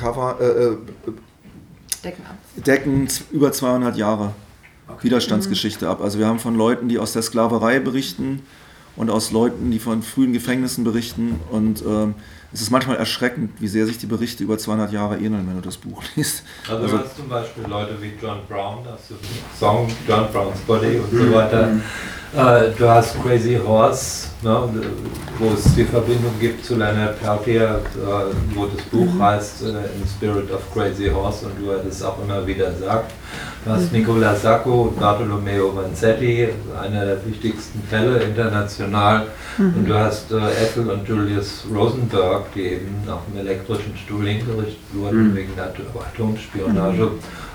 [SPEAKER 3] decken über 200 Jahre Widerstandsgeschichte ab. Also wir haben von Leuten, die aus der Sklaverei berichten, und aus Leuten, die von frühen Gefängnissen berichten, und es ist manchmal erschreckend, wie sehr sich die Berichte über 200 Jahre ähneln, wenn du das Buch liest.
[SPEAKER 8] Also du hast zum Beispiel Leute wie John Brown, das ist ein Song, John Brown's Body und so weiter. Du hast Crazy Horse, ne, wo es die Verbindung gibt zu Leonard Peltier, wo das Buch heißt In Spirit of Crazy Horse, und du das auch immer wieder sagt. Du hast Nicola Sacco und Bartolomeo Vanzetti, einer der wichtigsten Fälle international. Und du hast Ethel und Julius Rosenberg, die eben auf dem elektrischen Stuhl hingerichtet wurden wegen der Atomspionage.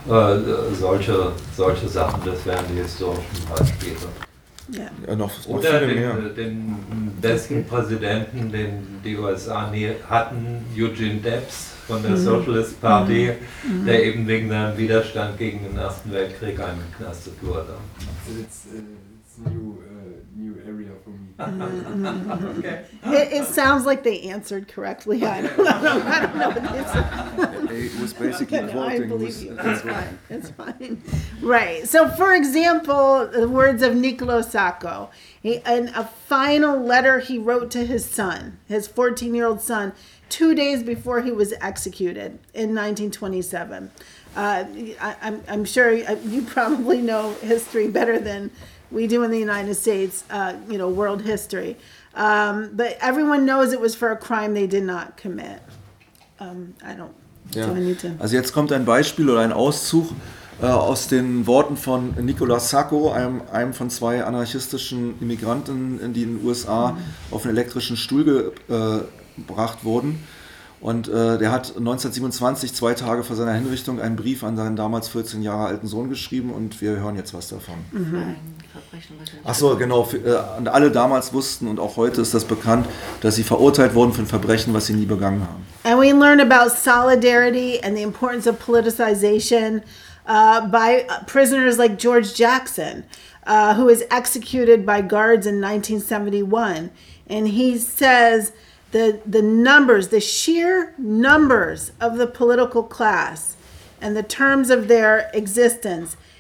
[SPEAKER 8] Solche Sachen, das wären die historischen Beispiele.
[SPEAKER 3] Ja, noch
[SPEAKER 8] Oder
[SPEAKER 3] viele mehr.
[SPEAKER 8] den besten Präsidenten, den die USA nie hatten, Eugene Debs von der Socialist Party, der eben wegen seinem Widerstand gegen den Ersten Weltkrieg eingeknastet wurde.
[SPEAKER 7] It's new area for me.
[SPEAKER 8] Okay.
[SPEAKER 5] It sounds like they answered correctly. I don't know what they said.
[SPEAKER 3] It was basically
[SPEAKER 5] No, I
[SPEAKER 3] quoting
[SPEAKER 5] believe
[SPEAKER 3] who's-
[SPEAKER 5] you. It's fine. It's fine. Right. So, for example, the words of Niccolo Sacco, in a final letter he wrote to his son, his 14-year-old son, 2 days before he was executed in 1927. I'm sure you probably know history better than we do in the United States, world history. But everyone knows it was for a crime they did not commit.
[SPEAKER 3] Ja.
[SPEAKER 5] Do I need to?
[SPEAKER 3] Also jetzt kommt ein Beispiel oder ein Auszug aus den Worten von Nicolas Sacco, einem von zwei anarchistischen Immigranten, die in den USA auf einen elektrischen Stuhl gebracht wurden. Und der hat 1927, 2 Tage vor seiner Hinrichtung, einen Brief an seinen damals 14 Jahre alten Sohn geschrieben, und wir hören jetzt was davon. Achso, genau. Und alle damals wussten, und auch heute ist das bekannt, dass sie verurteilt wurden für ein Verbrechen, was sie nie begangen haben.
[SPEAKER 5] And we learn about solidarity and the importance of politicization by prisoners like George Jackson, who was executed by guards in 1971. And he says the numbers, the sheer numbers of the political class and the terms of their existence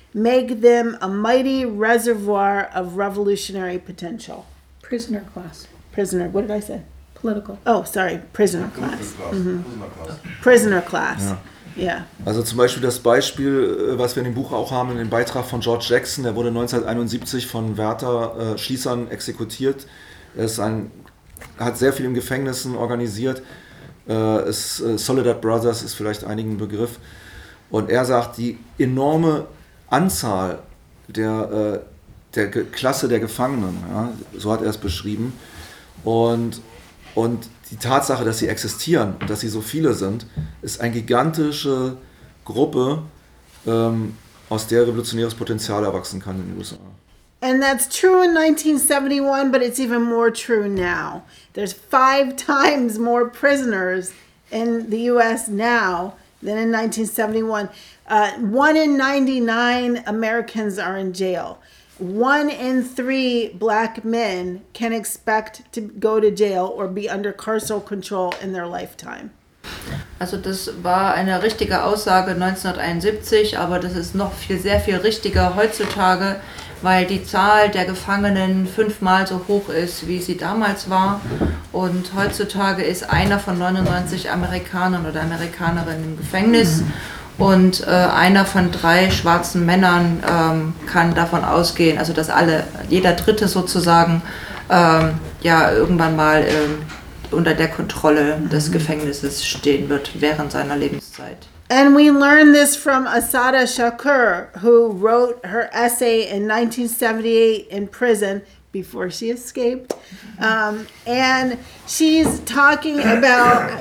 [SPEAKER 5] make them a mighty reservoir of revolutionary potential.
[SPEAKER 6] Prisoner class.
[SPEAKER 5] Prisoner, what did I say?
[SPEAKER 6] Political.
[SPEAKER 5] Oh, sorry, prisoner class. Prisoner class.
[SPEAKER 3] Ja.
[SPEAKER 5] Yeah.
[SPEAKER 3] Also zum Beispiel das Beispiel, was wir in dem Buch auch haben, in dem Beitrag von George Jackson, der wurde 1971 von Wärter Schließern exekutiert. Hat sehr viel in Gefängnissen organisiert. Soledad Brothers ist vielleicht einigen ein Begriff. Und er sagt, die enorme Anzahl der Klasse der Gefangenen, ja, so hat er es beschrieben, und die Tatsache, dass sie existieren und dass sie so viele sind, ist eine gigantische Gruppe, aus der revolutionäres Potenzial erwachsen kann in den USA.
[SPEAKER 5] And that's true in 1971, but it's even more true now. There's 5 times more prisoners in the US now than in 1971. 1 in 99 Americans are in jail. 1 in 3 black men can expect to go to jail or be under carceral control in their lifetime.
[SPEAKER 6] Also das war eine richtige Aussage 1971, aber das ist noch sehr viel richtiger heutzutage, weil die Zahl der Gefangenen 5-mal so hoch ist, wie sie damals war. Und heutzutage ist einer von 99 Amerikanern oder Amerikanerinnen im Gefängnis. Und einer von 3 schwarzen Männern kann davon ausgehen, also dass jeder Dritte sozusagen irgendwann mal unter der Kontrolle des Gefängnisses stehen wird während seiner Lebenszeit.
[SPEAKER 5] And we learn this from Assata Shakur, who wrote her essay in 1978 in prison before she escaped. And she's talking about,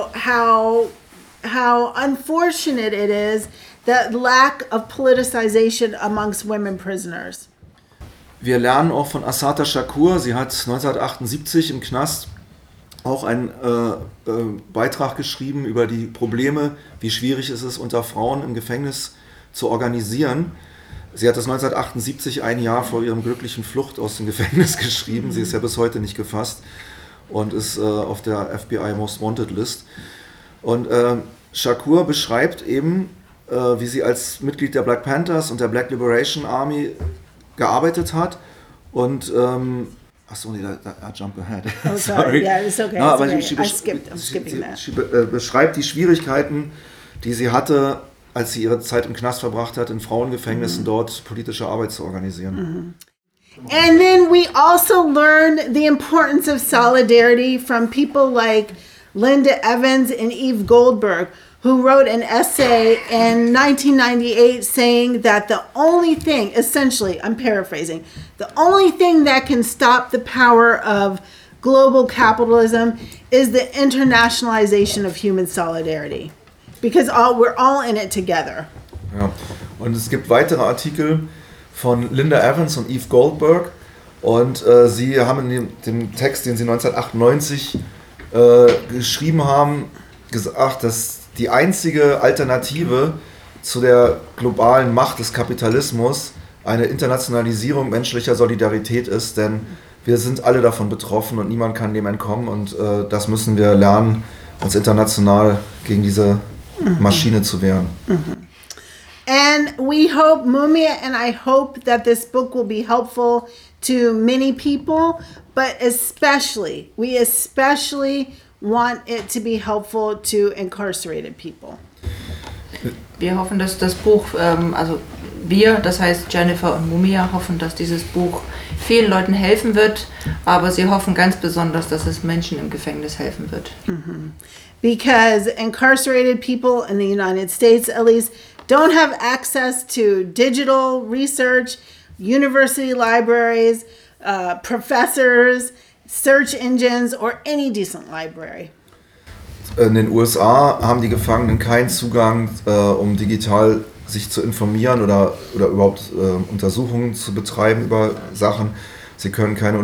[SPEAKER 5] how unfortunate it is that lack of politicization amongst women prisoners.
[SPEAKER 3] Wir lernen auch von Assata Shakur, sie hat 1978 im Knast auch einen Beitrag geschrieben über die Probleme, wie schwierig es ist, unter Frauen im Gefängnis zu organisieren. Sie hat das 1978, ein Jahr vor ihrem glücklichen Flucht aus dem Gefängnis geschrieben. Sie ist ja bis heute nicht gefasst und ist auf der FBI Most Wanted List. Und Shakur beschreibt eben, wie sie als Mitglied der Black Panthers und der Black Liberation Army gearbeitet hat und I jump ahead.
[SPEAKER 5] Oh, sorry. Yeah, it's okay.
[SPEAKER 3] No, aber
[SPEAKER 5] okay.
[SPEAKER 3] I'm
[SPEAKER 5] skipping that.
[SPEAKER 3] Sie beschreibt die Schwierigkeiten, die sie hatte, als sie ihre Zeit im Knast verbracht hat, in Frauengefängnissen dort politische Arbeit zu organisieren.
[SPEAKER 5] And then we also learned the importance of solidarity from people like Linda Evans and Eve Goldberg, who wrote an essay in 1998 saying that the only thing, essentially, I'm paraphrasing, the only thing that can stop the power of global capitalism is the internationalization of human solidarity. Because we're all in it together.
[SPEAKER 3] Ja. Und es gibt weitere Artikel von Linda Evans und Eve Goldberg. Und sie haben in dem Text, den sie 1998 geschrieben haben, gesagt, dass die einzige Alternative zu der globalen Macht des Kapitalismus eine Internationalisierung menschlicher Solidarität ist, denn wir sind alle davon betroffen und niemand kann dem entkommen und das müssen wir lernen, uns international gegen diese Maschine zu wehren.
[SPEAKER 5] And we hope, Mumia and I hope that this book will be helpful to many people, but we especially want it to be helpful to incarcerated people.
[SPEAKER 6] Wir hoffen, dass das Buch, das heißt Jennifer und Mumia, hoffen, dass dieses Buch vielen Leuten helfen wird, aber sie hoffen ganz besonders, dass es Menschen im Gefängnis helfen wird.
[SPEAKER 5] Because incarcerated people in the United States, at least, don't have access to digital research, university libraries, professors, search engines, or any decent library.
[SPEAKER 3] In den USA haben die Gefangenen keinen Zugang, um digital sich zu informieren oder überhaupt Untersuchungen zu betreiben über Sachen. Sie können keine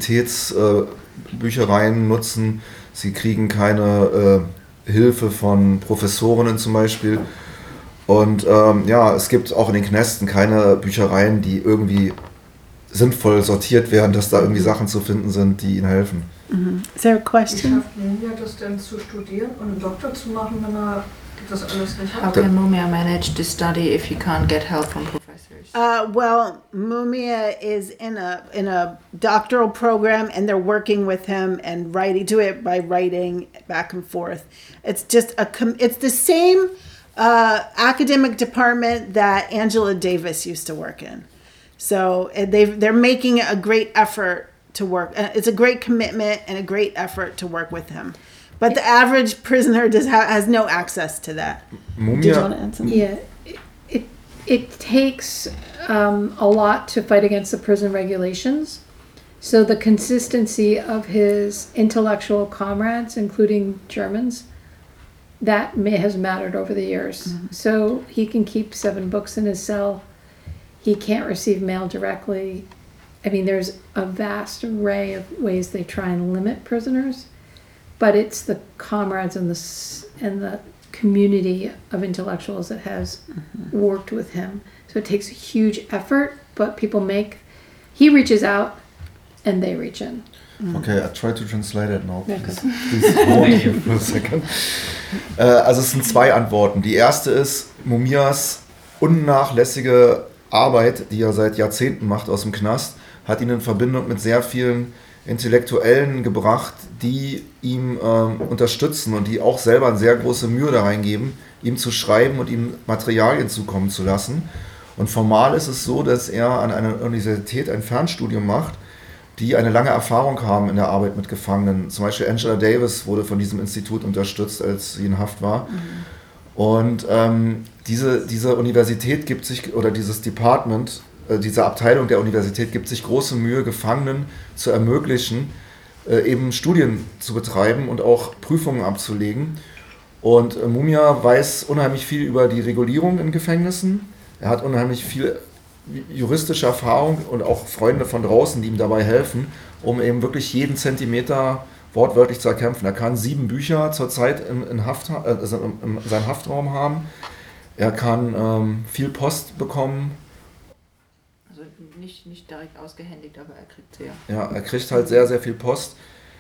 [SPEAKER 3] Universitätsbüchereien nutzen, sie kriegen keine Hilfe von Professorinnen zum Beispiel. Und es gibt auch in den Knästen keine Büchereien, die irgendwie sinnvoll sortiert werden, dass da irgendwie Sachen zu finden sind, die ihnen helfen.
[SPEAKER 5] Is there a question?
[SPEAKER 9] Wie schafft Mumia das denn zu studieren und einen Doktor zu machen, wenn er
[SPEAKER 6] How can Mumia manage to study if he can't get help from professors?
[SPEAKER 5] Well, Mumia is in a doctoral program, and they're working with him and do it by writing back and forth. It's just it's the same academic department that Angela Davis used to work in. So they're making a great effort to work. It's a great commitment and a great effort to work with him. But the average prisoner has no access to that.
[SPEAKER 3] Mumia.
[SPEAKER 5] Did you want to add something?
[SPEAKER 9] Yeah, it takes a lot to fight against the prison regulations. So the consistency of his intellectual comrades, including Germans, that has mattered over the years. Mm-hmm. So he can keep 7 books in his cell. He can't receive mail directly. I mean, there's a vast array of ways they try and limit prisoners. But it's the comrades and the community of intellectuals that has worked with him. So it takes a huge effort, but he reaches out and they reach in.
[SPEAKER 3] Okay, I try to translate it now. Please hold me for a second. Also es sind 2 Antworten. Die erste ist, Mumias unnachlässige Arbeit, die er seit Jahrzehnten macht aus dem Knast, hat ihn in Verbindung mit sehr vielen Intellektuellen gebracht, die ihm unterstützen und die auch selber eine sehr große Mühe da reingeben, ihm zu schreiben und ihm Materialien zukommen zu lassen. Und formal ist es so, dass er an einer Universität ein Fernstudium macht, die eine lange Erfahrung haben in der Arbeit mit Gefangenen. Zum Beispiel Angela Davis wurde von diesem Institut unterstützt, als sie in Haft war. Und diese Universität gibt sich, oder dieses Department, diese Abteilung der Universität gibt sich große Mühe, Gefangenen zu ermöglichen, eben Studien zu betreiben und auch Prüfungen abzulegen. Und Mumia weiß unheimlich viel über die Regulierung in Gefängnissen. Er hat unheimlich viel juristische Erfahrung und auch Freunde von draußen, die ihm dabei helfen, um eben wirklich jeden Zentimeter wortwörtlich zu erkämpfen. Er kann 7 Bücher zurzeit in seinem Haftraum haben. Er kann viel Post bekommen.
[SPEAKER 6] Also nicht direkt ausgehändigt, aber er kriegt sehr.
[SPEAKER 3] Ja, er kriegt halt sehr, sehr viel Post.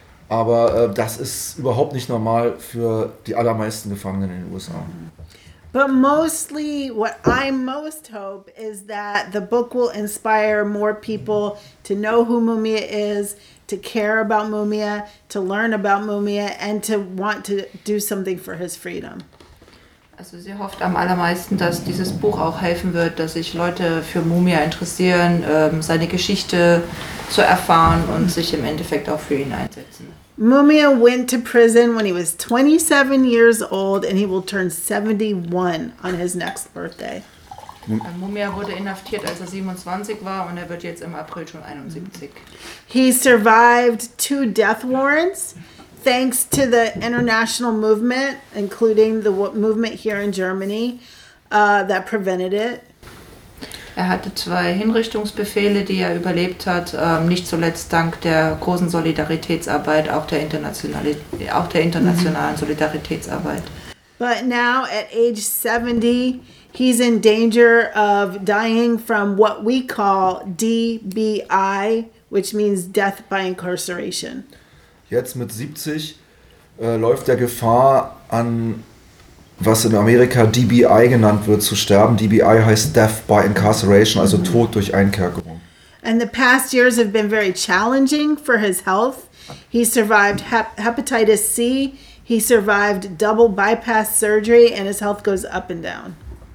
[SPEAKER 3] Aber das ist überhaupt nicht normal für die allermeisten Gefangenen in den USA.
[SPEAKER 5] But mostly, what I most hope is that the book will inspire more people to know who Mumia is, to care about Mumia, to learn about Mumia, and to want to do something for his freedom.
[SPEAKER 6] Also sie hofft am allermeisten, dass dieses Buch auch helfen wird, dass sich Leute für Mumia interessieren, seine Geschichte zu erfahren und sich im Endeffekt auch für ihn einsetzen.
[SPEAKER 5] Mumia went to prison when he was 27 years old, and he will turn 71 on his next birthday.
[SPEAKER 6] Mumia wurde inhaftiert, als er 27 war, und er wird jetzt im April schon 71.
[SPEAKER 5] He survived 2 death warrants thanks to the international movement, including the movement here in Germany, that prevented it.
[SPEAKER 6] Er hatte 2 Hinrichtungsbefehle, die er überlebt hat, nicht zuletzt dank der großen Solidaritätsarbeit, auch der internationalen Solidaritätsarbeit.
[SPEAKER 5] But now at age 70, he's in danger of dying from what we call DBI, which means death by incarceration.
[SPEAKER 3] Jetzt mit 70 läuft der Gefahr an, was in Amerika DBI genannt wird, zu sterben. DBI heißt Death by Incarceration, also Tod durch Einkerkerung.
[SPEAKER 5] And the past years have been very challenging for his health. He survived hepatitis C. He survived double bypass surgery, and his health goes up and down.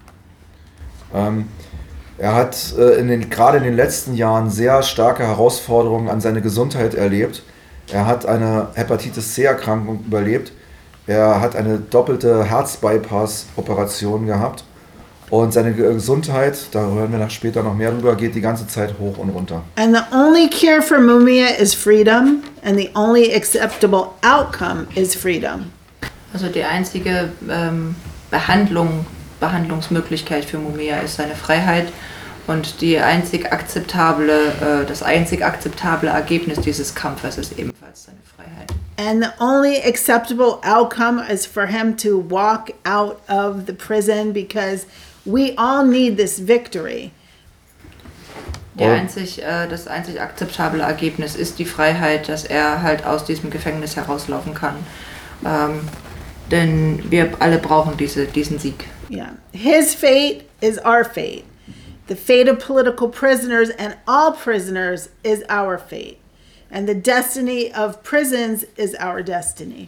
[SPEAKER 3] Er hat gerade in den letzten Jahren sehr starke Herausforderungen an seine Gesundheit erlebt. Er hat eine Hepatitis C-Erkrankung überlebt. Er hat eine doppelte Herzbypass-Operation gehabt. Und seine Gesundheit, da hören wir später noch mehr drüber, geht die ganze Zeit hoch und runter.
[SPEAKER 5] And the only cure for Mumia is freedom, and the only acceptable outcome is freedom.
[SPEAKER 6] Also die einzige Behandlungsmöglichkeit für Mumia ist seine Freiheit, und das einzig akzeptable Ergebnis dieses Kampfes ist ebenfalls seine Freiheit.
[SPEAKER 5] And the only acceptable outcome is for him to walk out of the prison, because we all need this victory.
[SPEAKER 6] Das einzig akzeptable Ergebnis ist die Freiheit, dass er halt aus diesem Gefängnis herauslaufen kann. denn wir alle brauchen diesen Sieg.
[SPEAKER 5] Yeah. His fate is our fate. The fate of political prisoners and all prisoners is our fate. And the destiny of prisons is our destiny.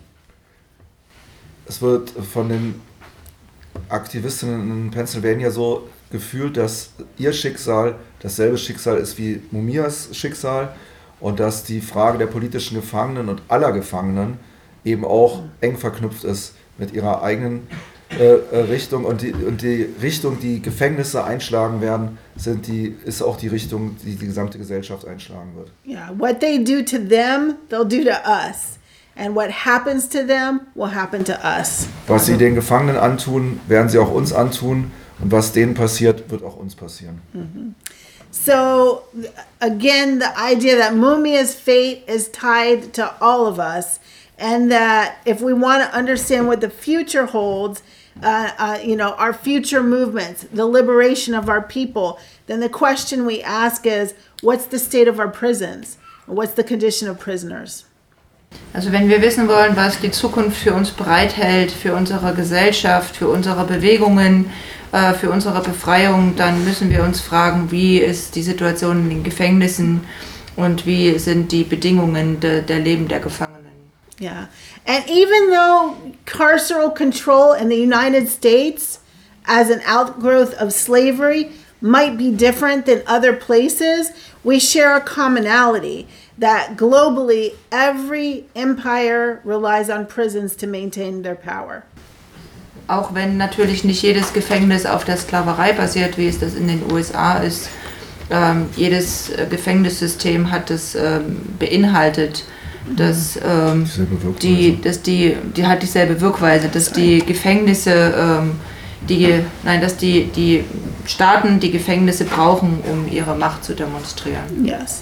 [SPEAKER 3] Es wird von den Aktivistinnen in Pennsylvania so gefühlt, dass ihr Schicksal dasselbe Schicksal ist wie Mumias Schicksal und dass die Frage der politischen Gefangenen und aller Gefangenen eben auch eng verknüpft ist mit ihrer eigenen Richtung und die Richtung, die Gefängnisse einschlagen werden, ist auch die Richtung, die die gesamte Gesellschaft einschlagen wird.
[SPEAKER 5] Yeah, what they do to them, they'll do to us. And what happens to them will happen to us.
[SPEAKER 3] Was sie den Gefangenen antun, werden sie auch uns antun. Und was denen passiert, wird auch uns passieren.
[SPEAKER 5] Mm-hmm. So, again, the idea that Mumia's fate is tied to all of us. And that if we want to understand what the future holds, our future movements, the liberation of our people, then the question we ask is, what's the state of our prisons? What's the condition of prisoners?
[SPEAKER 6] Also wenn wir wissen wollen, was die Zukunft für uns bereithält, für unsere Gesellschaft, für unsere Bewegungen, für unsere Befreiung, dann müssen wir uns fragen, wie ist die Situation in den Gefängnissen und wie sind die Bedingungen der Leben der Gefangenen.
[SPEAKER 5] Yeah. And even though carceral control in the United States as an outgrowth of slavery might be different than other places, we share a commonality that globally every empire relies on prisons to maintain their power.
[SPEAKER 6] Auch wenn natürlich nicht jedes Gefängnis auf der Sklaverei basiert, wie es das in den USA ist, jedes Gefängnissystem hat es beinhaltet, dass die hat dieselbe Wirkweise, dass die Gefängnisse, dass die Staaten die Gefängnisse brauchen, um ihre Macht zu demonstrieren.
[SPEAKER 5] Yes.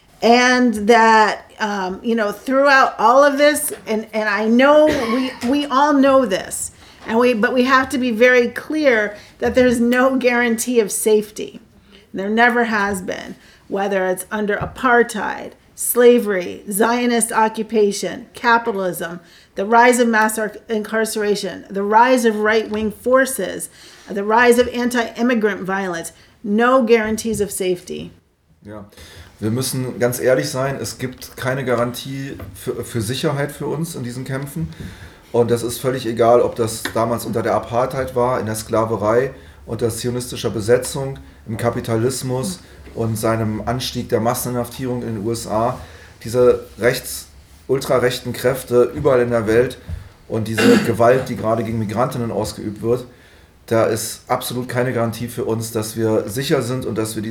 [SPEAKER 5] And that, throughout all of this, and I know we all know this, but we have to be very clear that there's no guarantee of safety. There never has been, whether it's under apartheid, slavery, Zionist occupation, capitalism, the rise of mass incarceration, the rise of right-wing forces, the rise of anti-immigrant violence, no guarantees of safety.
[SPEAKER 3] Ja, wir müssen ganz ehrlich sein, es gibt keine Garantie für Sicherheit für uns in diesen Kämpfen. Und das ist völlig egal, ob das damals unter der Apartheid war, in der Sklaverei, unter zionistischer Besetzung, im Kapitalismus und seinem Anstieg der Masseninhaftierung in den USA. Diese ultrarechten Kräfte überall in der Welt und diese Gewalt, die gerade gegen Migrantinnen ausgeübt wird, da ist absolut keine Garantie für uns, dass wir sicher sind und dass wir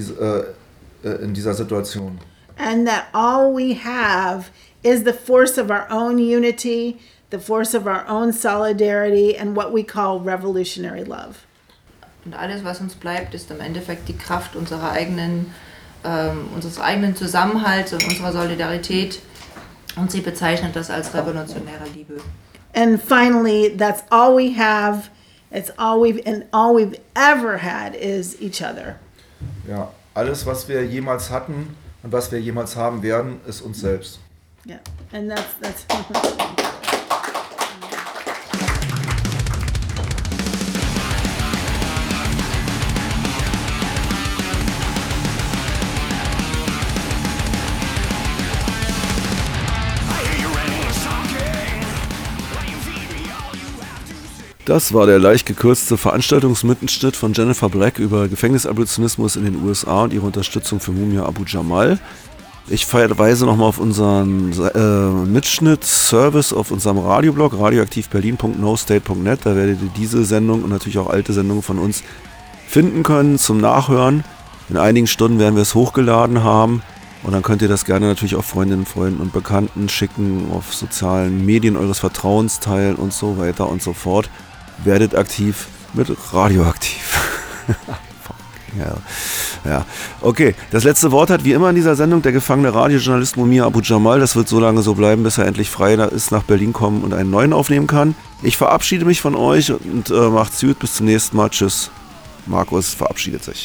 [SPEAKER 3] in dieser Situation.
[SPEAKER 5] And that all we have is the force of our own unity, the force of our own solidarity, and what we call revolutionary love.
[SPEAKER 6] Und alles, was uns bleibt, ist im Endeffekt die Kraft unseres eigenen Zusammenhalts und unserer Solidarität. Und sie bezeichnet das als revolutionäre Liebe.
[SPEAKER 5] And finally, that's all we have. It's all we've ever had is each other.
[SPEAKER 3] Ja, alles, was wir jemals hatten und was wir jemals haben werden, ist uns selbst.
[SPEAKER 5] Yeah, and that's.
[SPEAKER 3] Das war der leicht gekürzte Veranstaltungsmitschnitt von Jennifer Black über Gefängnisabolitionismus in den USA und ihre Unterstützung für Mumia Abu-Jamal. Ich verweise nochmal auf unseren Mitschnitt-Service auf unserem Radioblog radioaktivberlin.nostate.net. Da werdet ihr diese Sendung und natürlich auch alte Sendungen von uns finden können zum Nachhören. In einigen Stunden werden wir es hochgeladen haben und dann könnt ihr das gerne natürlich auch Freundinnen, Freunden und Bekannten schicken, auf sozialen Medien eures Vertrauens teilen und so weiter und so fort. Werdet aktiv mit Radioaktiv. Ja. Okay, das letzte Wort hat wie immer in dieser Sendung der gefangene Radiojournalist Mumia Abu-Jamal. Das wird so lange so bleiben, bis er endlich frei ist, nach Berlin kommen und einen neuen aufnehmen kann. Ich verabschiede mich von euch und macht's gut, bis zum nächsten Mal. Tschüss. Markus verabschiedet sich.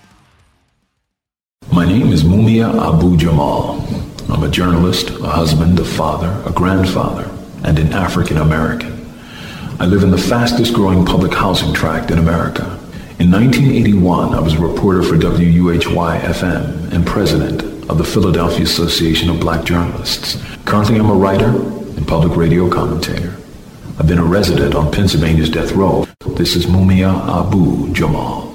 [SPEAKER 10] My name is Mumia Abu-Jamal. I'm a journalist, a husband, a father, a grandfather, and an African American. I live in the fastest growing public housing tract in America. In 1981, I was a reporter for WUHY-FM and president of the Philadelphia Association of Black Journalists. Currently, I'm a writer and public radio commentator. I've been a resident on Pennsylvania's death row. This is Mumia Abu Jamal.